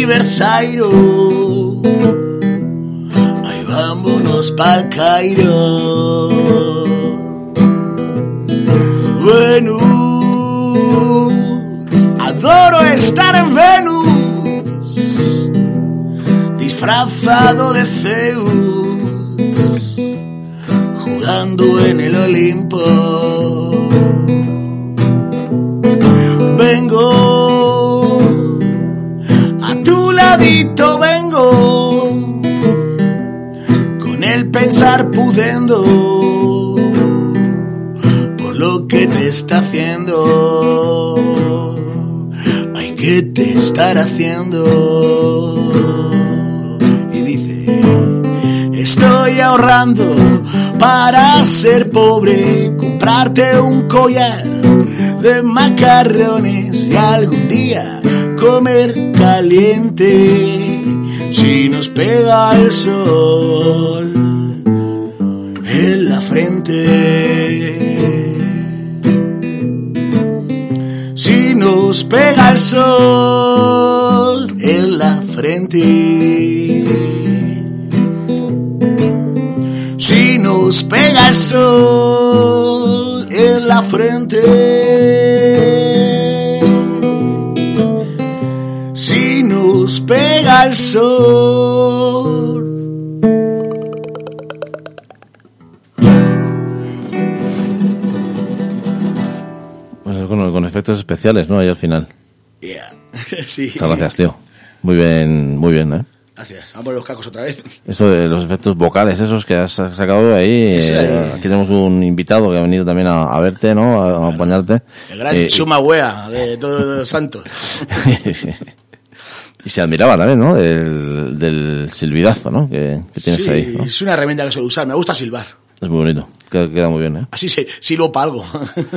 S3: aniversario. Ay, vámonos pa'l Cairo. Venus, adoro estar en Venus, disfrazado de Zeus, jugando en el Olimpo. Vengo a tu ladito, vengo con el pensar pudendo por lo que te está haciendo. Ay, ¿qué te estará haciendo? Y dice: estoy ahorrando para ser pobre, comprarte un collar de macarrones y algún día comer caliente si nos pega el sol en la frente. Si nos pega el sol en la frente. Si nos pega el sol en la frente. Si nos pega el sol.
S2: Pues con efectos especiales, ¿no? Ahí al final.
S3: Yeah. Sí.
S2: Muchas gracias, tío. Muy bien, ¿eh?
S3: Gracias. Vamos a poner los cacos otra vez.
S2: Eso de los efectos vocales, esos que has sacado de ahí. Aquí tenemos un invitado que ha venido también a verte, ¿no? A acompañarte.
S3: El gran Chuma Wea de todos los santos.
S2: Y se admiraba también, ¿no? Del silbidazo, ¿no? Que tienes
S3: sí,
S2: ahí, ¿no?
S3: Es una herramienta que suelo usar. Me gusta silbar.
S2: Es muy bonito. Queda muy bien, ¿eh?
S3: Así silbo para algo.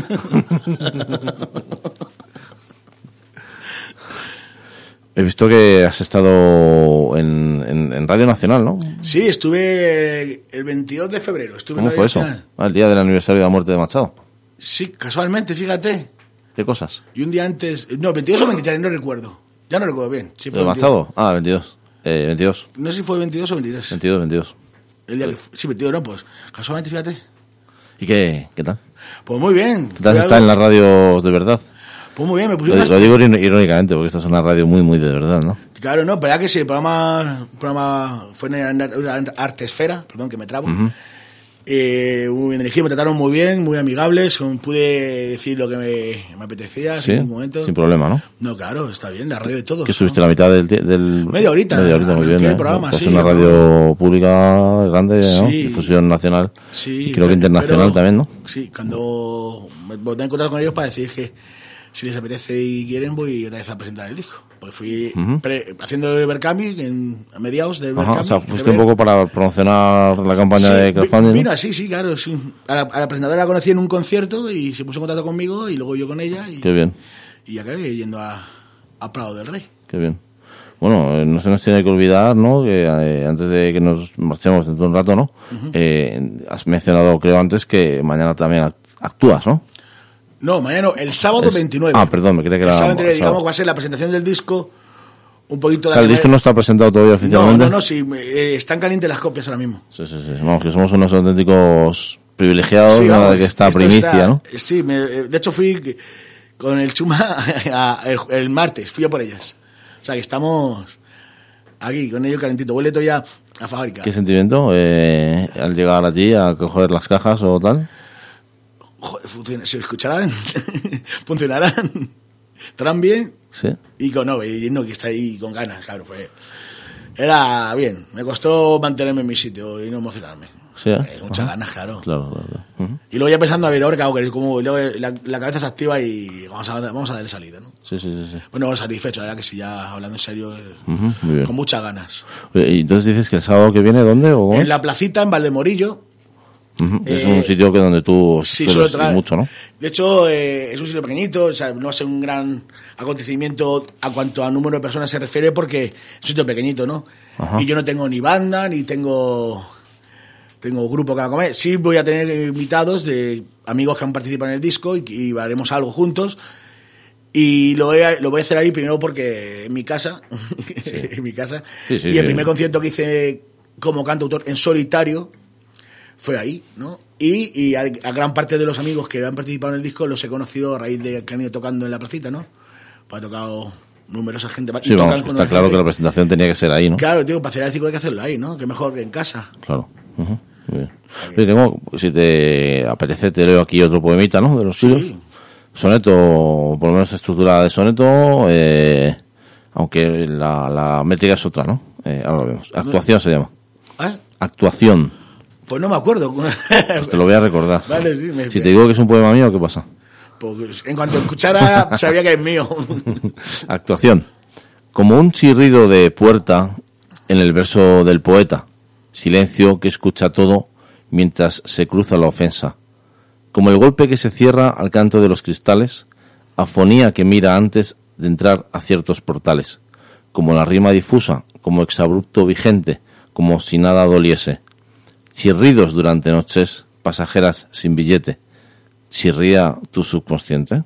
S2: He visto que has estado en Radio Nacional, ¿no?
S3: Sí, estuve el 22 de febrero.
S2: ¿Cómo fue eso? El día del aniversario de la muerte de Machado.
S3: Sí, casualmente, fíjate.
S2: ¿Qué cosas?
S3: Y un día antes... No, 22 o 23, no recuerdo. Ya no recuerdo bien. Sí,
S2: ¿De Machado? Ah, 22. 22.
S3: No sé si fue 22 o 23.
S2: 22.
S3: El día que sí, 22, no, pues casualmente, fíjate.
S2: ¿Y qué tal?
S3: Pues muy bien.
S2: ¿Qué tal está en las radios de verdad?
S3: Pues muy bien, me pusieron...
S2: Lo digo irónicamente, porque esta es una radio muy de verdad, ¿no?
S3: Claro, no, pero ya que sí, el programa fue en Artesfera, perdón, que me trabo.
S2: Uh-huh.
S3: Muy bien elegido, me trataron muy bien, muy amigables, pude decir lo que me apetecía
S2: ¿Sí?
S3: en ningún momento.
S2: Sin problema, ¿no?
S3: No, claro, está bien, la radio de todos.
S2: Que subiste la mitad del...
S3: Media horita,
S2: muy bien, ¿eh?
S3: Programa,
S2: pues
S3: sí,
S2: una radio pública grande, ¿no?
S3: Sí.
S2: Difusión nacional.
S3: Sí.
S2: Y creo que internacional también, ¿no?
S3: Sí, cuando me pondré en contacto con ellos para decir que si les apetece y quieren, voy otra vez a presentar el disco. Porque fui haciendo Evercami a mediados de Evercami.
S2: O sea, fuiste un poco para promocionar la campaña de crowdfunding.
S3: Vino así, sí, claro. Sí. A la presentadora la conocí en un concierto y se puso en contacto conmigo y luego yo con ella. Y,
S2: qué bien.
S3: Y acabé yendo a Prado del Rey.
S2: Qué bien. Bueno, no se nos tiene que olvidar, ¿no? Que antes de que nos marchemos dentro de un rato, ¿no? Has mencionado, creo antes, que mañana también actúas, ¿no?
S3: No, mañana no, el sábado 29.
S2: Ah, perdón, me creía que era...
S3: El sábado 29, digamos que va a ser la presentación del disco, un poquito de...
S2: O sea, el disco no está presentado todavía oficialmente.
S3: No, sí, están calientes las copias ahora mismo.
S2: Sí. Vamos, que somos unos auténticos privilegiados,
S3: sí, vamos,
S2: de que esta primicia, ¿no?
S3: Sí, de hecho fui con el Chuma el martes, fui yo por ellas. O sea, que estamos aquí, con ellos calentito. Huele todo ya a fábrica.
S2: ¿Qué sentimiento al llegar allí a coger las cajas o tal?
S3: Joder, ¿se escucharán? ¿Funcionarán? ¿Estarán bien?
S2: Sí.
S3: Y que está ahí con ganas, claro. Era bien. Me costó mantenerme en mi sitio y no emocionarme.
S2: Sí,
S3: muchas ganas, claro.
S2: Claro. Uh-huh.
S3: Y luego ya pensando, a ver, ahora como la cabeza se activa y vamos a darle salida, ¿no?
S2: Sí.
S3: Bueno, satisfecho, ya que sí, ya hablando en serio,
S2: muy bien.
S3: con muchas ganas.
S2: Y entonces dices que el sábado que viene, ¿dónde? ¿O
S3: en la placita, en Valdemorillo.
S2: Es un sitio que donde tú sueles ir mucho, ¿no?
S3: De hecho, es un sitio pequeñito, o sea, no va a ser un gran acontecimiento a cuanto a número de personas se refiere, porque es un sitio pequeñito, ¿no? Ajá. Y yo no tengo ni banda, ni tengo grupo que va a comer. Sí voy a tener invitados de amigos que han participado en el disco y haremos algo juntos. Y lo voy a hacer ahí primero porque en mi casa,
S2: Sí,
S3: y el primer concierto que hice como cantautor en solitario fue ahí, ¿no? Y a gran parte de los amigos que han participado en el disco los he conocido a raíz de que han ido tocando en la placita, ¿no? Pues ha tocado numerosa gente.
S2: Sí, vamos, está claro que la presentación tenía que ser ahí, ¿no?
S3: Claro, digo, para hacer el ciclo hay que hacerlo ahí, ¿no? Que mejor que en casa.
S2: Claro. Muy bien. Oye, si te apetece, te leo aquí otro poemita, ¿no? De los suyos.
S3: Sí.
S2: Soneto, por lo menos estructura de soneto, aunque la métrica es otra, ¿no? Ahora lo vemos. Actuación se llama.
S3: ¿Eh?
S2: Actuación.
S3: Pues no me acuerdo.
S2: Pues te lo voy a recordar.
S3: Vale, sí,
S2: Si te digo que es un poema mío, ¿qué pasa?
S3: Pues en cuanto escuchara, sabía que es mío.
S2: Actuación. Como un chirrido de puerta en el verso del poeta. Silencio que escucha todo mientras se cruza la ofensa. Como el golpe que se cierra al canto de los cristales, afonía que mira antes de entrar a ciertos portales, como la rima difusa, como exabrupto vigente, como si nada doliese. Chirridos durante noches pasajeras sin billete. ¿Chirría tu subconsciente?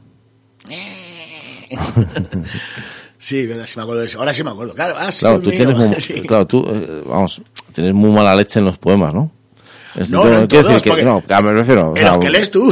S3: Sí, verdad, sí me acuerdo de eso. Ahora sí me acuerdo. Claro,
S2: claro, tú tienes muy,
S3: sí.
S2: claro, tú, tienes muy mala leche en los poemas, ¿no?
S3: No en todos, porque
S2: no, me refiero,
S3: en los que lees tú.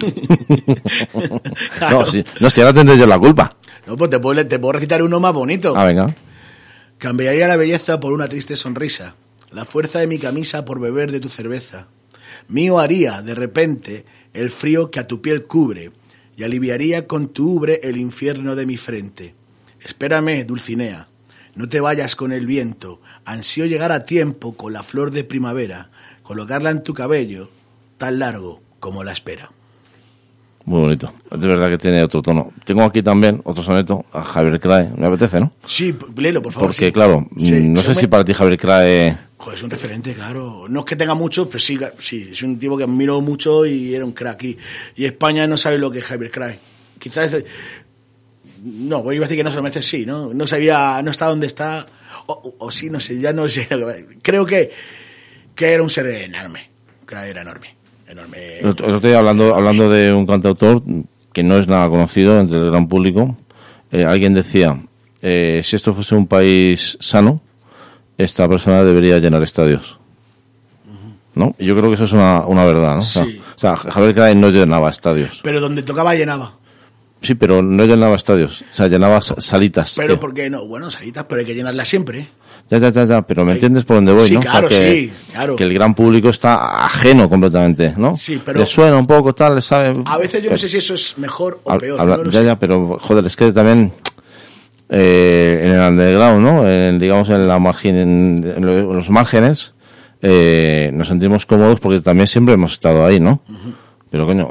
S3: Claro.
S2: No, si ahora tendré yo la culpa.
S3: No, pues te puedo recitar uno más bonito.
S2: Ah, venga.
S3: Cambiaría la belleza por una triste sonrisa, la fuerza de mi camisa por beber de tu cerveza. Mío haría, de repente, el frío que a tu piel cubre, y aliviaría con tu ubre el infierno de mi frente. Espérame, Dulcinea, no te vayas con el viento, ansío llegar a tiempo con la flor de primavera, colocarla en tu cabello, tan largo como la espera.
S2: Muy bonito. Es de verdad que tiene otro tono. Tengo aquí también otro soneto a Javier Crae. Me apetece, ¿no?
S3: Sí, léelo, por favor.
S2: Porque,
S3: sí.
S2: claro,
S3: Sí,
S2: no sé si para ti Javier Crae...
S3: Joder, es un referente, claro. No es que tenga mucho, pero sí, es un tipo que admiro mucho y era un crack. Y España no sabe lo que es Javier Crae. Quizás... No, voy a decir que no se lo merece, sí, ¿no? No sabía, no está donde está, o sí, no sé, ya no sé. Creo que era un ser enorme. Crae era enorme.
S2: El otro día hablando de un cantautor que no es nada conocido entre el gran público, alguien decía, si esto fuese un país sano, esta persona debería llenar estadios. ¿No? Y yo creo que eso es una verdad, ¿no?
S3: Sí.
S2: O sea, Javier Crae no llenaba estadios.
S3: Pero donde tocaba llenaba.
S2: Sí, pero no llenaba estadios. O sea, llenaba salitas.
S3: Pero ¿por qué no? Bueno, salitas, pero hay que llenarlas siempre.
S2: Ya, pero me entiendes por dónde voy,
S3: sí,
S2: ¿no?
S3: Claro,
S2: o sea,
S3: sí, claro.
S2: Que el gran público está ajeno completamente, ¿no?
S3: Sí, pero...
S2: Le suena un poco, tal, le sabe...
S3: A veces yo no sé si eso es mejor o peor. No lo sé.
S2: Ya, pero, joder, es que también... en el underground, ¿no? Digamos en la margen, en los márgenes, nos sentimos cómodos porque también siempre hemos estado ahí, ¿no? Uh-huh. Pero coño,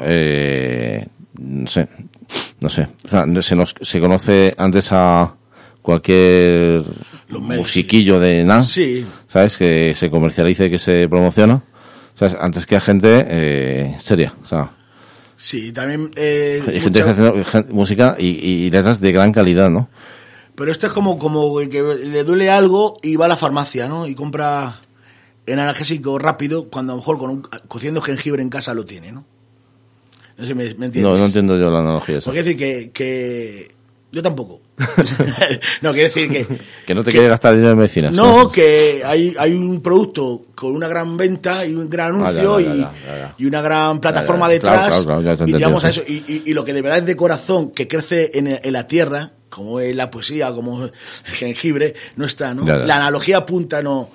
S2: no sé. O sea, se conoce antes a cualquier musiquillo de nada,
S3: sí.
S2: ¿Sabes? Que se comercialice, que se promociona, ¿sabes? Antes que a gente seria, o sea.
S3: Sí, también...
S2: hay gente que hace música y letras de gran calidad, ¿no?
S3: Pero esto es como el que le duele algo y va a la farmacia, ¿no? Y compra el analgésico rápido cuando a lo mejor cociendo jengibre en casa lo tiene, ¿no? No sé, ¿me entiendes?
S2: No entiendo yo la analogía esa.
S3: Porque quiere decir que yo tampoco. No, quiere decir
S2: que no te quieres gastar dinero en medicinas.
S3: No, que hay un producto con una gran venta y un gran anuncio y una gran plataforma detrás.
S2: Claro,
S3: y digamos a eso. Y lo que de verdad es de corazón, que crece en la tierra, como es la poesía, como el jengibre, no está, ¿no?
S2: Ya.
S3: La analogía punta no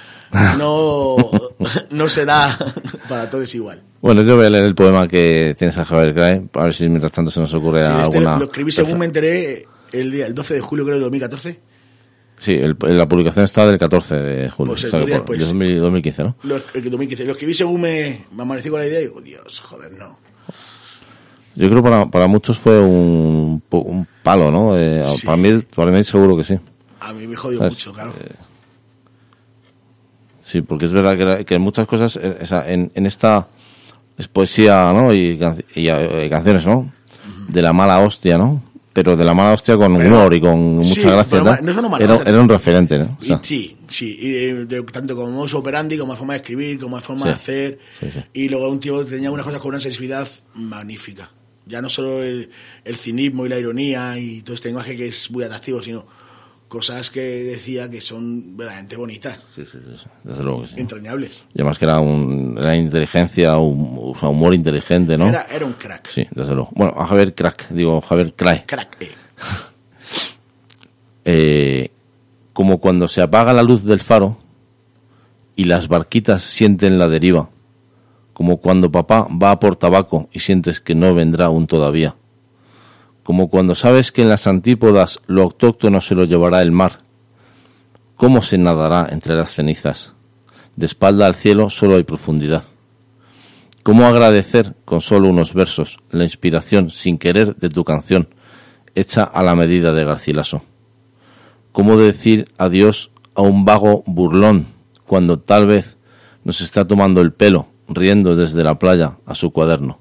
S3: se da para todos igual.
S2: Bueno, yo voy a leer el poema que tienes a Javier Crae, a ver si mientras tanto se nos ocurre alguna...
S3: Lo escribí según me enteré el 12 de julio, creo, de 2014.
S2: Sí, la publicación está del 14 de julio.
S3: Pues el día después.
S2: 2015, ¿no?
S3: 2015. Lo escribí según me amanecí con la idea y digo, Dios, joder, no.
S2: Yo creo que para muchos fue un palo, ¿no? Sí. Para mí seguro que sí.
S3: A mí me jodió mucho, claro.
S2: Sí, porque es verdad que muchas cosas, en esta es poesía, ¿no? Y canciones, ¿no? Uh-huh. De la mala hostia, ¿no? Pero de la mala hostia con humor y con mucha gracia. Era un referente, ¿no? O sea,
S3: sí. Y tanto como modus operandi, como forma de escribir, como forma de hacer. Sí. Y luego un tío que tenía unas cosas con una sensibilidad magnífica. Ya no solo el cinismo y la ironía y todo este lenguaje que es muy atractivo, sino cosas que decía que son verdaderamente bonitas.
S2: Sí, desde luego que sí.
S3: Entrañables.
S2: Y además que era inteligencia, o sea, humor inteligente, ¿no?
S3: Era un crack.
S2: Sí, desde luego. Bueno, a Javier Crae.
S3: Crack,
S2: Como cuando se apaga la luz del faro y las barquitas sienten la deriva. Como cuando papá va a por tabaco y sientes que no vendrá aún todavía. Como cuando sabes que en las antípodas lo autóctono se lo llevará el mar. ¿Cómo se nadará entre las cenizas? De espalda al cielo solo hay profundidad. ¿Cómo agradecer con solo unos versos la inspiración sin querer de tu canción, hecha a la medida de Garcilaso? ¿Cómo decir adiós a un vago burlón cuando tal vez nos está tomando el pelo, riendo desde la playa a su cuaderno?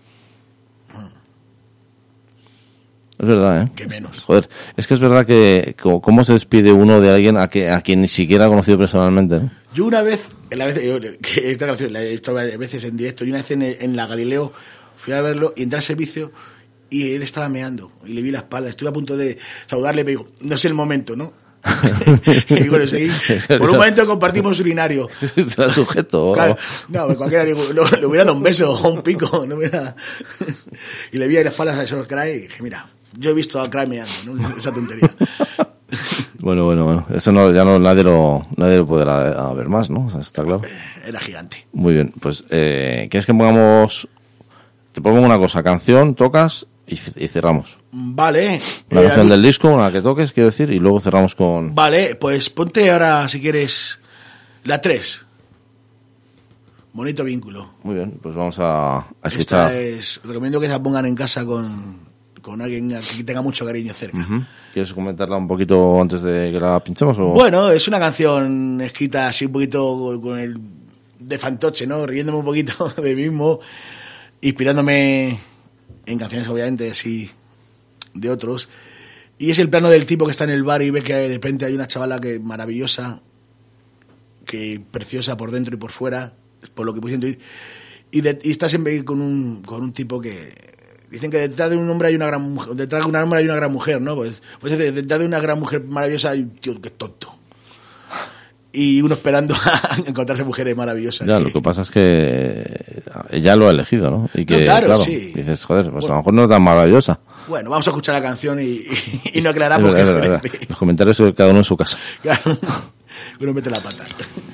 S2: Es verdad, ¿eh?
S3: Que menos.
S2: Joder, es que es verdad que cómo se despide uno de alguien a quien ni siquiera ha conocido personalmente, ¿no?
S3: Yo una vez, esta canción la he visto varias veces en directo, y una vez en la Galileo fui a verlo y entré al servicio y él estaba meando y le vi la espalda. Estuve a punto de saludarle, pero digo, no es el momento, ¿no? Y bueno, seguí. Por un momento compartimos urinario.
S2: ¿Era sujeto?
S3: Claro, no, cualquiera le hubiera dado un beso o un pico. No hubiera... Y le vi ahí las espaldas a esos Crae y dije, mira, yo he visto a Crae meando, ¿no? Esa tontería.
S2: Bueno. Eso nadie lo podrá ver más, ¿no? O sea, está claro.
S3: Era gigante.
S2: Muy bien, pues ¿quieres que pongamos? Te pongo una cosa, canción, tocas y cerramos.
S3: Vale.
S2: Una canción del disco, una que toques, quiero decir, y luego cerramos con...
S3: Vale, pues ponte ahora, si quieres, la 3. Bonito vínculo.
S2: Muy bien, pues vamos a escuchar.
S3: Recomiendo que se la pongan en casa con alguien que tenga mucho cariño cerca.
S2: Uh-huh. ¿Quieres comentarla un poquito antes de que la pinchemos? ¿O?
S3: Bueno, es una canción escrita así un poquito con el de fantoche, ¿no? Riéndome un poquito de mí mismo, inspirándome en canciones obviamente así de otros. Y es el plano del tipo que está en el bar y ve que de repente hay una chavala que maravillosa, que preciosa por dentro y por fuera, por lo que pude sentir, y está siempre con un tipo que... Dicen que detrás de un hombre hay una gran mujer, detrás de un hombre hay una gran mujer, ¿no? Pues detrás de una gran mujer maravillosa hay un tío que es tonto. Y uno esperando a encontrarse mujeres maravillosas.
S2: Ya, lo que pasa es que ella lo ha elegido, ¿no? Y que,
S3: no, claro, sí.
S2: Dices, joder, pues bueno, a lo mejor no es tan maravillosa.
S3: Bueno, vamos a escuchar la canción y no aclaramos que es
S2: los comentarios de cada uno en su casa.
S3: Claro, uno mete la pata.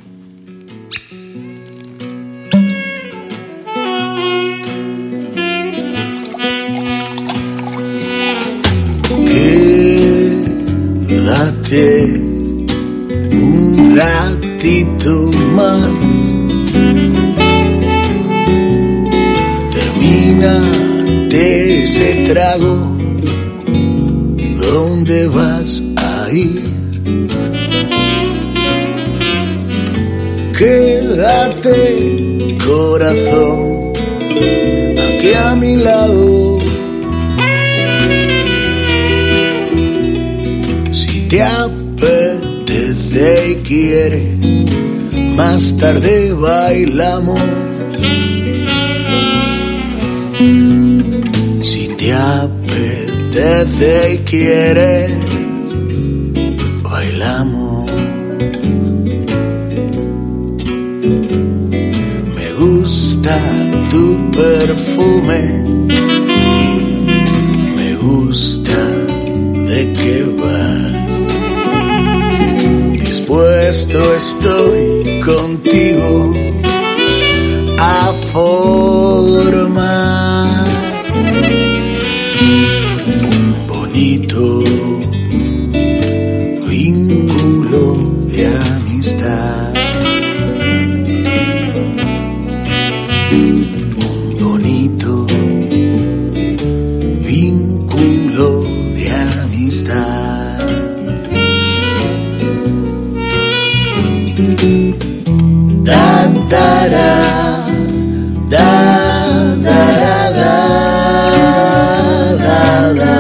S3: Quédate un ratito más, termínate ese trago, ¿dónde vas a ir? Quédate, corazón, aquí a mi lado. Te apetece y quieres, más tarde bailamos. Si te apetece y quieres, bailamos. Me gusta tu perfume, me gusta de qué vas. Dispuesto estoy contigo a formar un bonito vínculo de amistad. Un bonito vínculo de amistad. Da da da da da da da da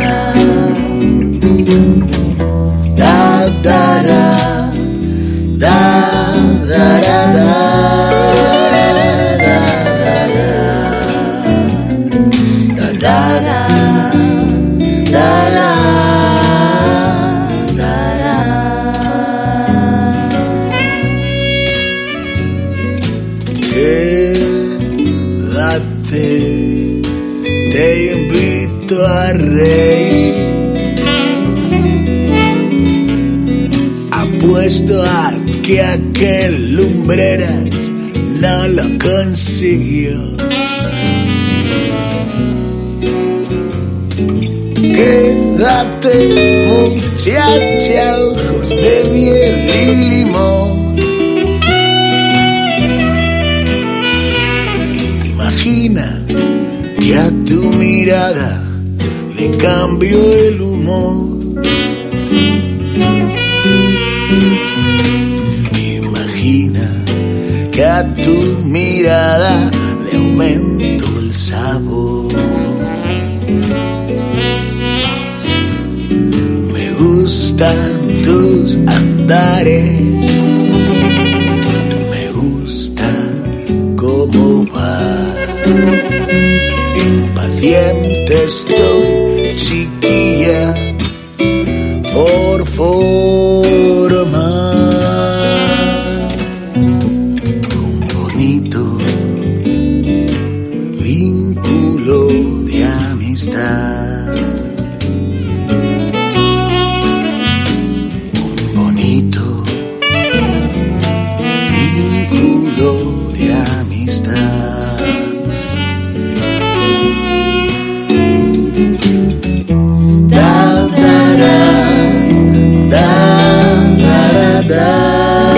S3: da da da da da da apuesto a que aquel Lumbreras no lo consiguió. Quédate, muchacha, ojos de miel y limón. Imagina que a tu mirada le cambió el humor. Imagina que a tu mirada le aumentó el sabor. Me gustan tus andares, me gusta cómo vas. Impaciente estoy, chiquilla, por formar un bonito vínculo de amistad. Un bonito vínculo de amistad. Da, da, da, da, da, da.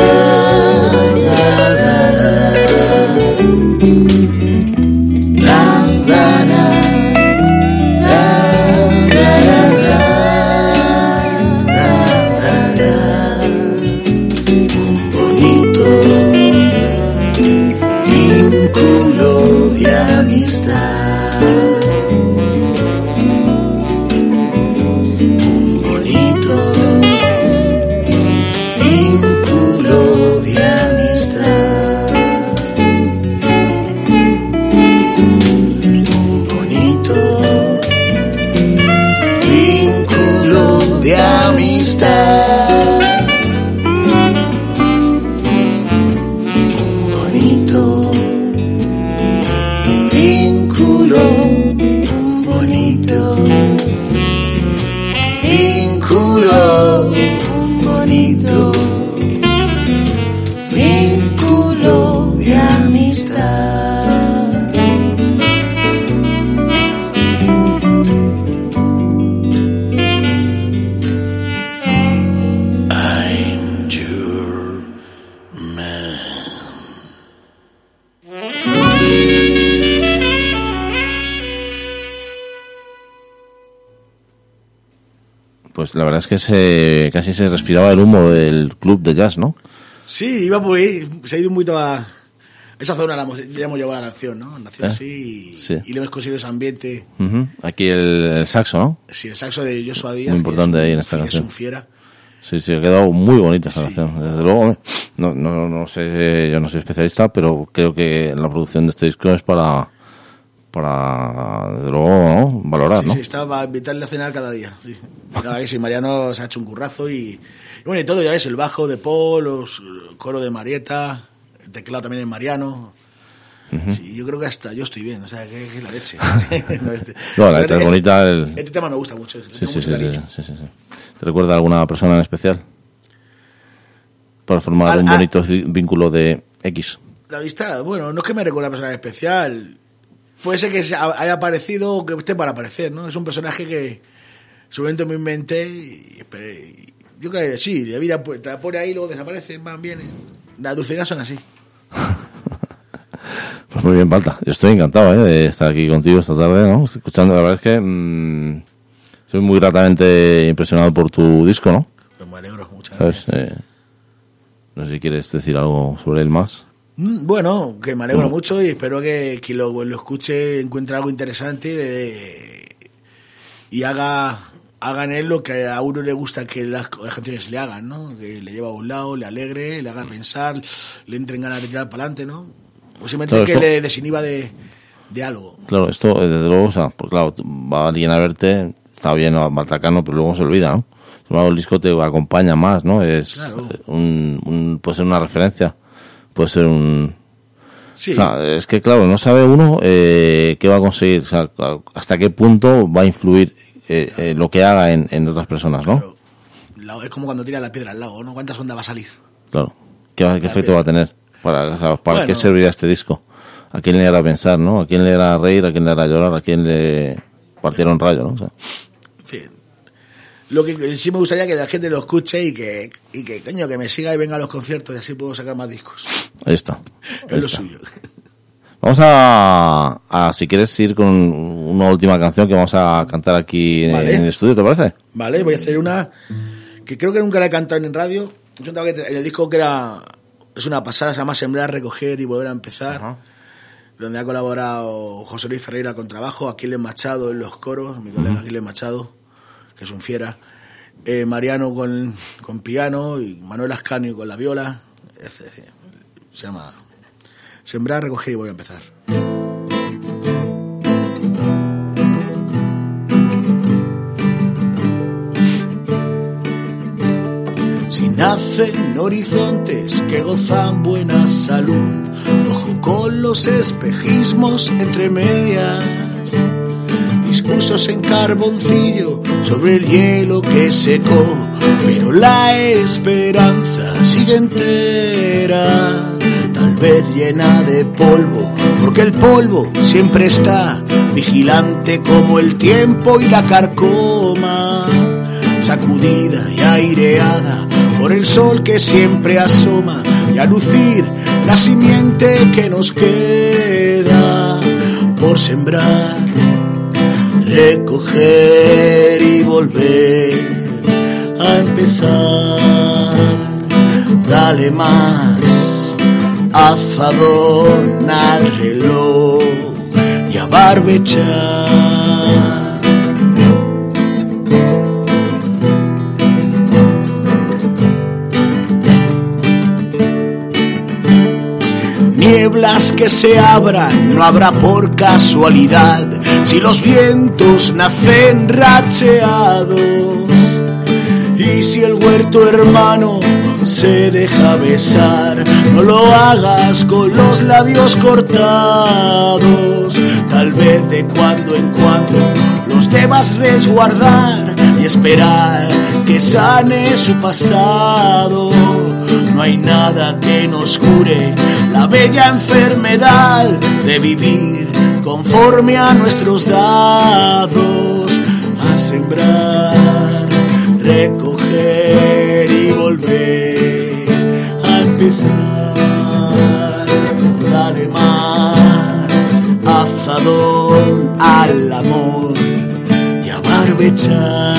S2: Pues la verdad es que casi se respiraba el humo del club de jazz, ¿no?
S3: Sí, iba por ahí, se ha ido un poquito a esa zona, le hemos llevado a la canción, ¿no? Nació así y le hemos conseguido ese ambiente.
S2: Uh-huh. Aquí el saxo, ¿no?
S3: Sí, el saxo de Joshua Díaz.
S2: Muy importante ahí en esta canción.
S3: Es un fiera.
S2: Sí, ha quedado muy bonita esta canción. Desde luego, no sé, yo no soy especialista, pero creo que la producción de este disco es para desde luego, ¿no? Valorar, ¿no?
S3: Sí, está para invitarle a cenar cada día, sí. Sí, Mariano se ha hecho un currazo y bueno, y todo, ya ves, el bajo de Paul, el coro de Marieta, el teclado también de Mariano. Uh-huh. Sí, yo creo que hasta yo estoy bien, o sea, que es la leche.
S2: No, la letra es bonita.
S3: Este tema me gusta mucho.
S2: Sí. ¿Te recuerda a alguna persona en especial? Para formar un bonito vínculo de X.
S3: La amistad, bueno, no es que me recuerde a una persona en especial. Puede ser que haya aparecido o que esté para aparecer, ¿no? Es un personaje que seguramente me inventé y yo creo que sí, la vida te la pone ahí, luego desaparece, van, vienen. Las dulcerías son así.
S2: Pues muy bien, Balta. Yo estoy encantado de estar aquí contigo esta tarde, ¿no? Escuchando, la verdad es que soy muy gratamente impresionado por tu disco, ¿no?
S3: Pues me alegro, muchas gracias.
S2: No sé si quieres decir algo sobre él más.
S3: Bueno, que me alegro mucho y espero que quien lo escuche encuentre algo interesante y haga en él lo que a uno le gusta que las canciones le hagan, ¿no? Que le lleve a un lado, le alegre, le haga pensar, le entren ganas de tirar para adelante, ¿no? O simplemente que le desinhiba de algo.
S2: Claro, esto desde luego, o sea, pues claro, va alguien a verte, está bien Baltacano, pero luego se olvida, ¿no? El disco te acompaña más, ¿no? Es claro. Puede ser una referencia. Puede ser sí. O sea, es que claro, no sabe uno qué va a conseguir, o sea, hasta qué punto va a influir lo que haga en otras personas, ¿no?
S3: Claro. es como cuando tiras la piedra al lago, ¿no? ¿Cuántas ondas va a salir?
S2: Claro. ¿Qué efecto va a tener? ¿Para qué serviría este disco? ¿A quién le hará pensar, no? ¿A quién le hará reír? ¿A quién le hará llorar? ¿A quién le partiera un rayo, no? O sea.
S3: En fin. Lo que sí me gustaría que la gente lo escuche y que coño, que me siga y venga a los conciertos y así puedo sacar más discos.
S2: Ahí está.
S3: Es lo suyo.
S2: Vamos a si quieres ir con una última canción que vamos a cantar aquí en el estudio, ¿te parece?
S3: Vale, voy a hacer una que creo que nunca la he cantado en radio. Yo que en el disco es una pasada, se llama Sembrar, Recoger y Volver a Empezar. Ajá. Donde ha colaborado José Luis Ferreira con trabajo, Aquiles Machado en los coros, mi colega Aquiles Machado, que es un fiera, Mariano con piano y Manuel Ascanio con la viola. Se llama Sembrar, Recoger y Volver a Empezar. Si nacen horizontes que gozan buena salud, ojo con los espejismos entre medias, discursos en carboncillo sobre el hielo que secó, pero la esperanza sigue entera, tal vez llena de polvo, porque el polvo siempre está vigilante como el tiempo y la carcoma, sacudida y aireada por el sol que siempre asoma, y a lucir la simiente que nos queda por sembrar, recoger y volver a empezar. Dale más azadón al reloj y a barbechar. Nieblas que se abran, no habrá por casualidad, si los vientos nacen racheados, y si el huerto hermano se deja besar, no lo hagas con los labios cortados, tal vez de cuando en cuando los debas resguardar y esperar que sane su pasado. No hay nada que nos cure la bella enfermedad de vivir conforme a nuestros dados, a sembrar, recoger y volver a empezar. Daré más azadón al amor y a barbechar.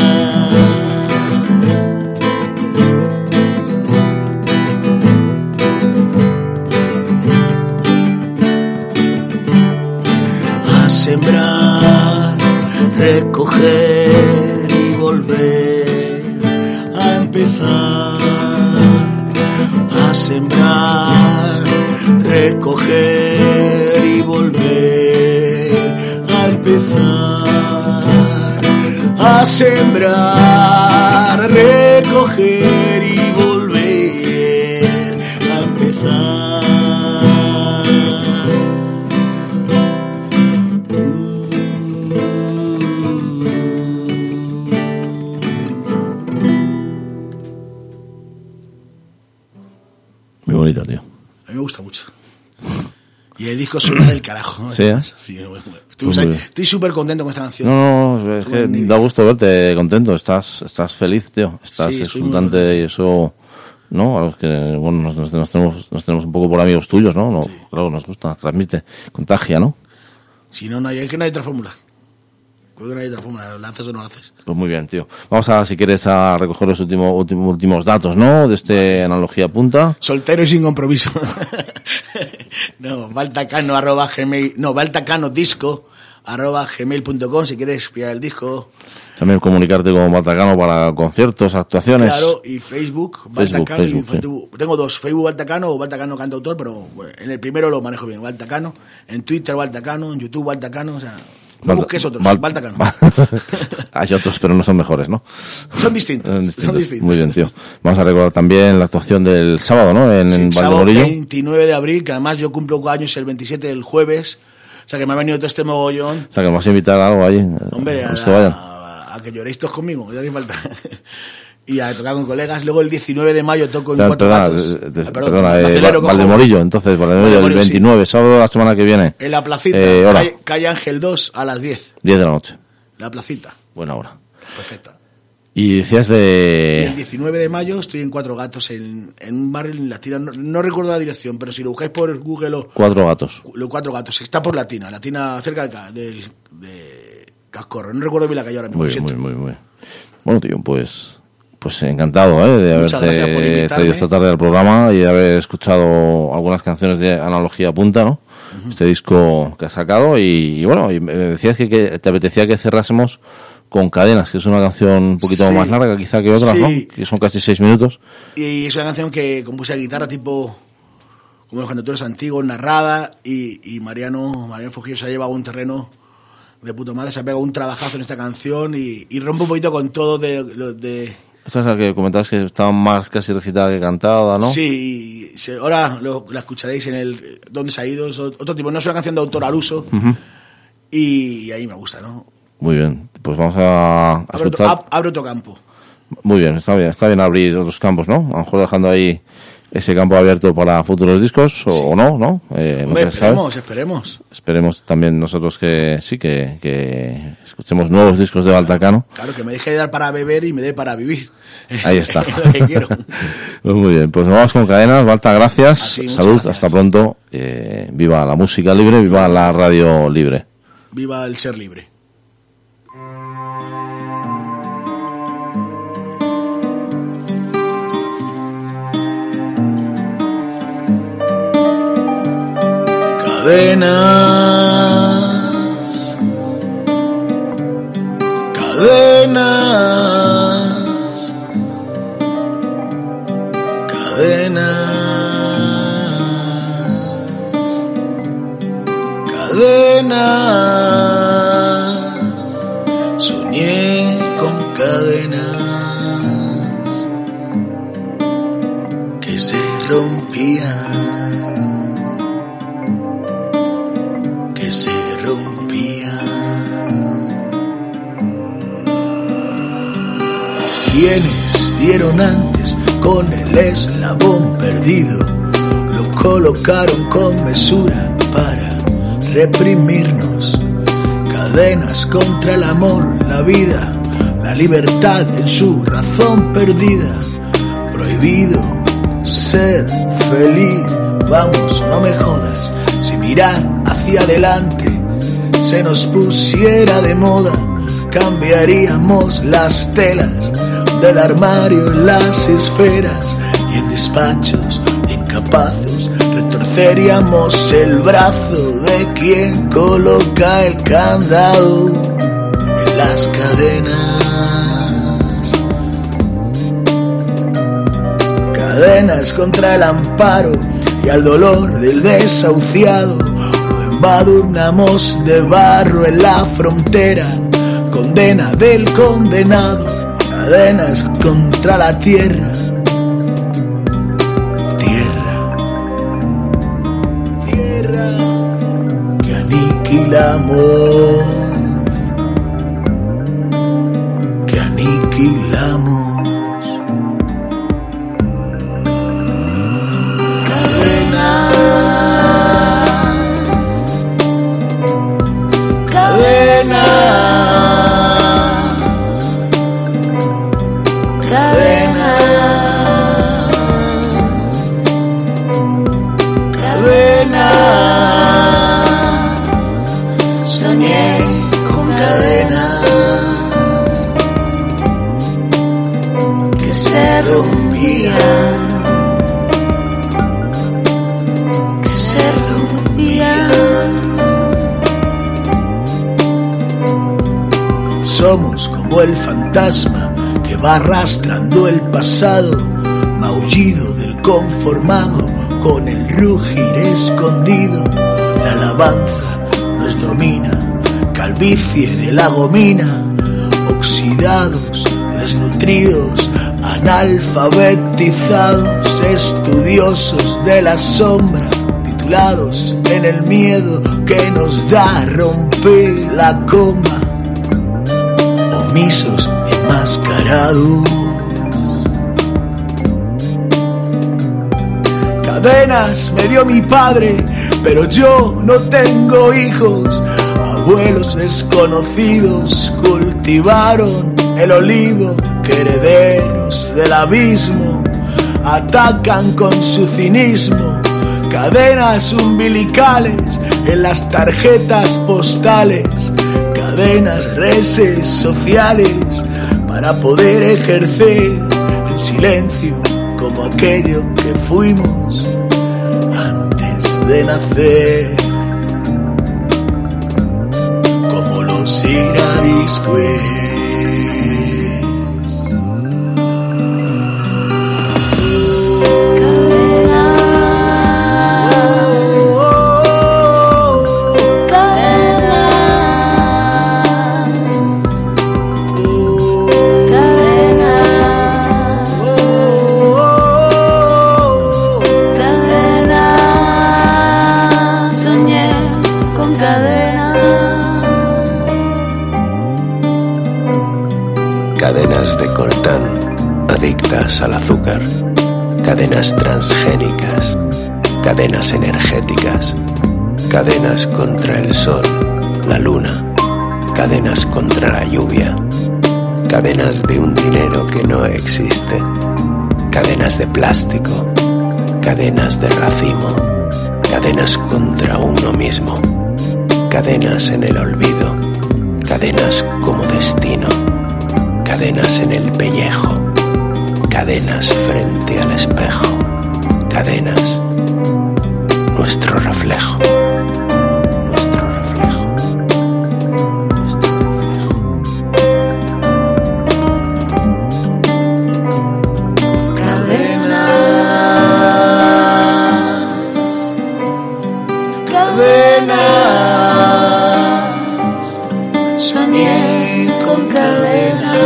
S3: Sembrar, recoger y volver a empezar. A sembrar, recoger y volver a empezar. A sembrar, recoger y volver a empezar.
S2: Bonita, tío.
S3: A mí me gusta mucho. Y el disco suena del carajo, ¿no?
S2: ¿Sí?
S3: Sí, estoy súper contento con esta canción.
S2: No, es que da gusto verte contento. Estás feliz, tío. Estás exultante y eso, ¿no? A los que, bueno, nos tenemos un poco por amigos tuyos, ¿no? Sí. Claro, nos gusta, transmite, contagia, ¿no?
S3: Si no, es que no hay otra fórmula. Creo que no hay otra fórmula, ¿la haces o no la haces?
S2: Pues muy bien, tío. Vamos si quieres, a recoger los últimos datos, ¿no? De este Analogía Punta.
S3: Soltero y sin compromiso. No, baltacanodisco@gmail.com si quieres pillar el disco.
S2: También comunicarte con Baltacano para conciertos, actuaciones.
S3: Claro, y Facebook, Baltacano. Facebook. Tengo dos, Facebook Baltacano o Baltacano Cantautor, pero bueno, en el primero lo manejo bien, Baltacano. En Twitter Baltacano, en YouTube Baltacano, o sea... No busques otros, Baltacano.
S2: Hay otros, pero no son mejores, ¿no?
S3: Son distintos.
S2: Muy bien, tío. Vamos a recordar también la actuación del sábado, ¿no? En
S3: Valdemorillo. Sábado 29 de abril, que además yo cumplo años el 27 del jueves. O sea, que me ha venido todo este mogollón.
S2: O sea, que me vas a invitar a algo allí.
S3: Hombre, a que lloréis todos conmigo, ya hace falta. Y a tocar con colegas. Luego el 19 de mayo toco en
S2: Claro,
S3: Cuatro Gatos.
S2: Valdemorillo, entonces, Valdemorillo, el 29, sí. Sábado de la semana que viene.
S3: En la placita, calle Ángel 2 a las 10.
S2: 10 de la noche.
S3: La placita.
S2: Buena hora.
S3: Perfecta.
S2: Y decías
S3: Y el 19 de mayo estoy en Cuatro Gatos, en un barrio en Latina. No recuerdo la dirección, pero si lo buscáis por Google...
S2: Cuatro Gatos.
S3: Los Cuatro Gatos. Está por Latina cerca de Cascorro. No recuerdo bien la calle ahora mismo.
S2: Muy bien. Bueno, tío, pues encantado de haberte traído esta tarde al programa y de haber escuchado algunas canciones de Analogía Punta, ¿no? Uh-huh. Este disco que has sacado y bueno, y me decías que te apetecía que cerrásemos con Cadenas, que es una canción un poquito más larga quizá que otras, ¿no? Que son casi 6 minutos.
S3: Y es una canción que compuse a guitarra tipo como los cantautores antiguos, narrada, y Mariano Fugillo se ha llevado un terreno de puto madre, se ha pegado un trabajazo en esta canción y rompe un poquito con todo de
S2: Esta es la que comentabas que estaba más casi recitada que cantada, ¿no?
S3: Sí, ahora la escucharéis en el ¿Dónde se ha ido? Es otro tipo, no es una canción de autor al uso, uh-huh. Y ahí me gusta, ¿no?
S2: Muy bien, pues vamos a escuchar.
S3: Abre otro campo.
S2: Muy bien, está bien abrir otros campos, ¿no? A lo mejor dejando ahí ese campo abierto para futuros discos o no, ¿no?
S3: Hombre, esperemos.
S2: Esperemos también nosotros que escuchemos nuevos discos de Baltacano.
S3: Claro, que me deje de dar para beber y me dé para vivir.
S2: Ahí está.
S3: Es lo que quiero.
S2: Pues muy bien, pues nos vamos con Cadenas. Balta, gracias. Salud, gracias. Hasta pronto. Viva la música libre, viva la radio libre.
S3: Viva el ser libre. Cadenas, soñé con cadenas que se rompían. Quienes dieron antes con el eslabón perdido, lo colocaron con mesura para reprimirnos. Cadenas contra el amor, la vida, la libertad en su razón perdida. Prohibido ser feliz, vamos, no me jodas. Si mirar hacia adelante se nos pusiera de moda, cambiaríamos las telas del armario en las esferas y en despachos incapazos retorceríamos el brazo de quien coloca el candado en las cadenas. Cadenas contra el amparo y al dolor del desahuciado. Lo embadurnamos de barro en la frontera, condena del condenado. Cadenas contra la tierra, tierra que aniquilamos, Somos como el fantasma que va arrastrando el pasado, maullido del conformado con el rugir escondido. La alabanza nos domina, calvicie de la gomina, oxidados, desnutridos, analfabetizados, estudiosos de la sombra, titulados en el miedo que nos da a romper la coma, omisos enmascarados. cadenas me dio mi padre, pero yo no tengo hijos. Abuelos desconocidos cultivaron el olivo que herederos del abismo atacan con su cinismo. Cadenas umbilicales en las tarjetas postales, cadenas redes sociales para poder ejercer en silencio como aquello que fuimos antes de nacer. Como los iradisques.
S4: Cadenas de coltán, adictas al azúcar, cadenas transgénicas, cadenas energéticas, cadenas contra el sol, la luna, cadenas contra la lluvia, cadenas de un dinero que no existe, cadenas de plástico, cadenas de racimo, cadenas contra uno mismo, cadenas en el olvido, cadenas como destino, cadenas en el pellejo, cadenas frente al espejo, cadenas, nuestro reflejo, nuestro reflejo, nuestro reflejo.
S3: Cadenas, cadenas, soñé con cadenas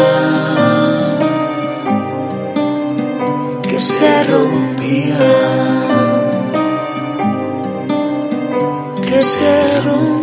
S3: que se rompían, que se rompían.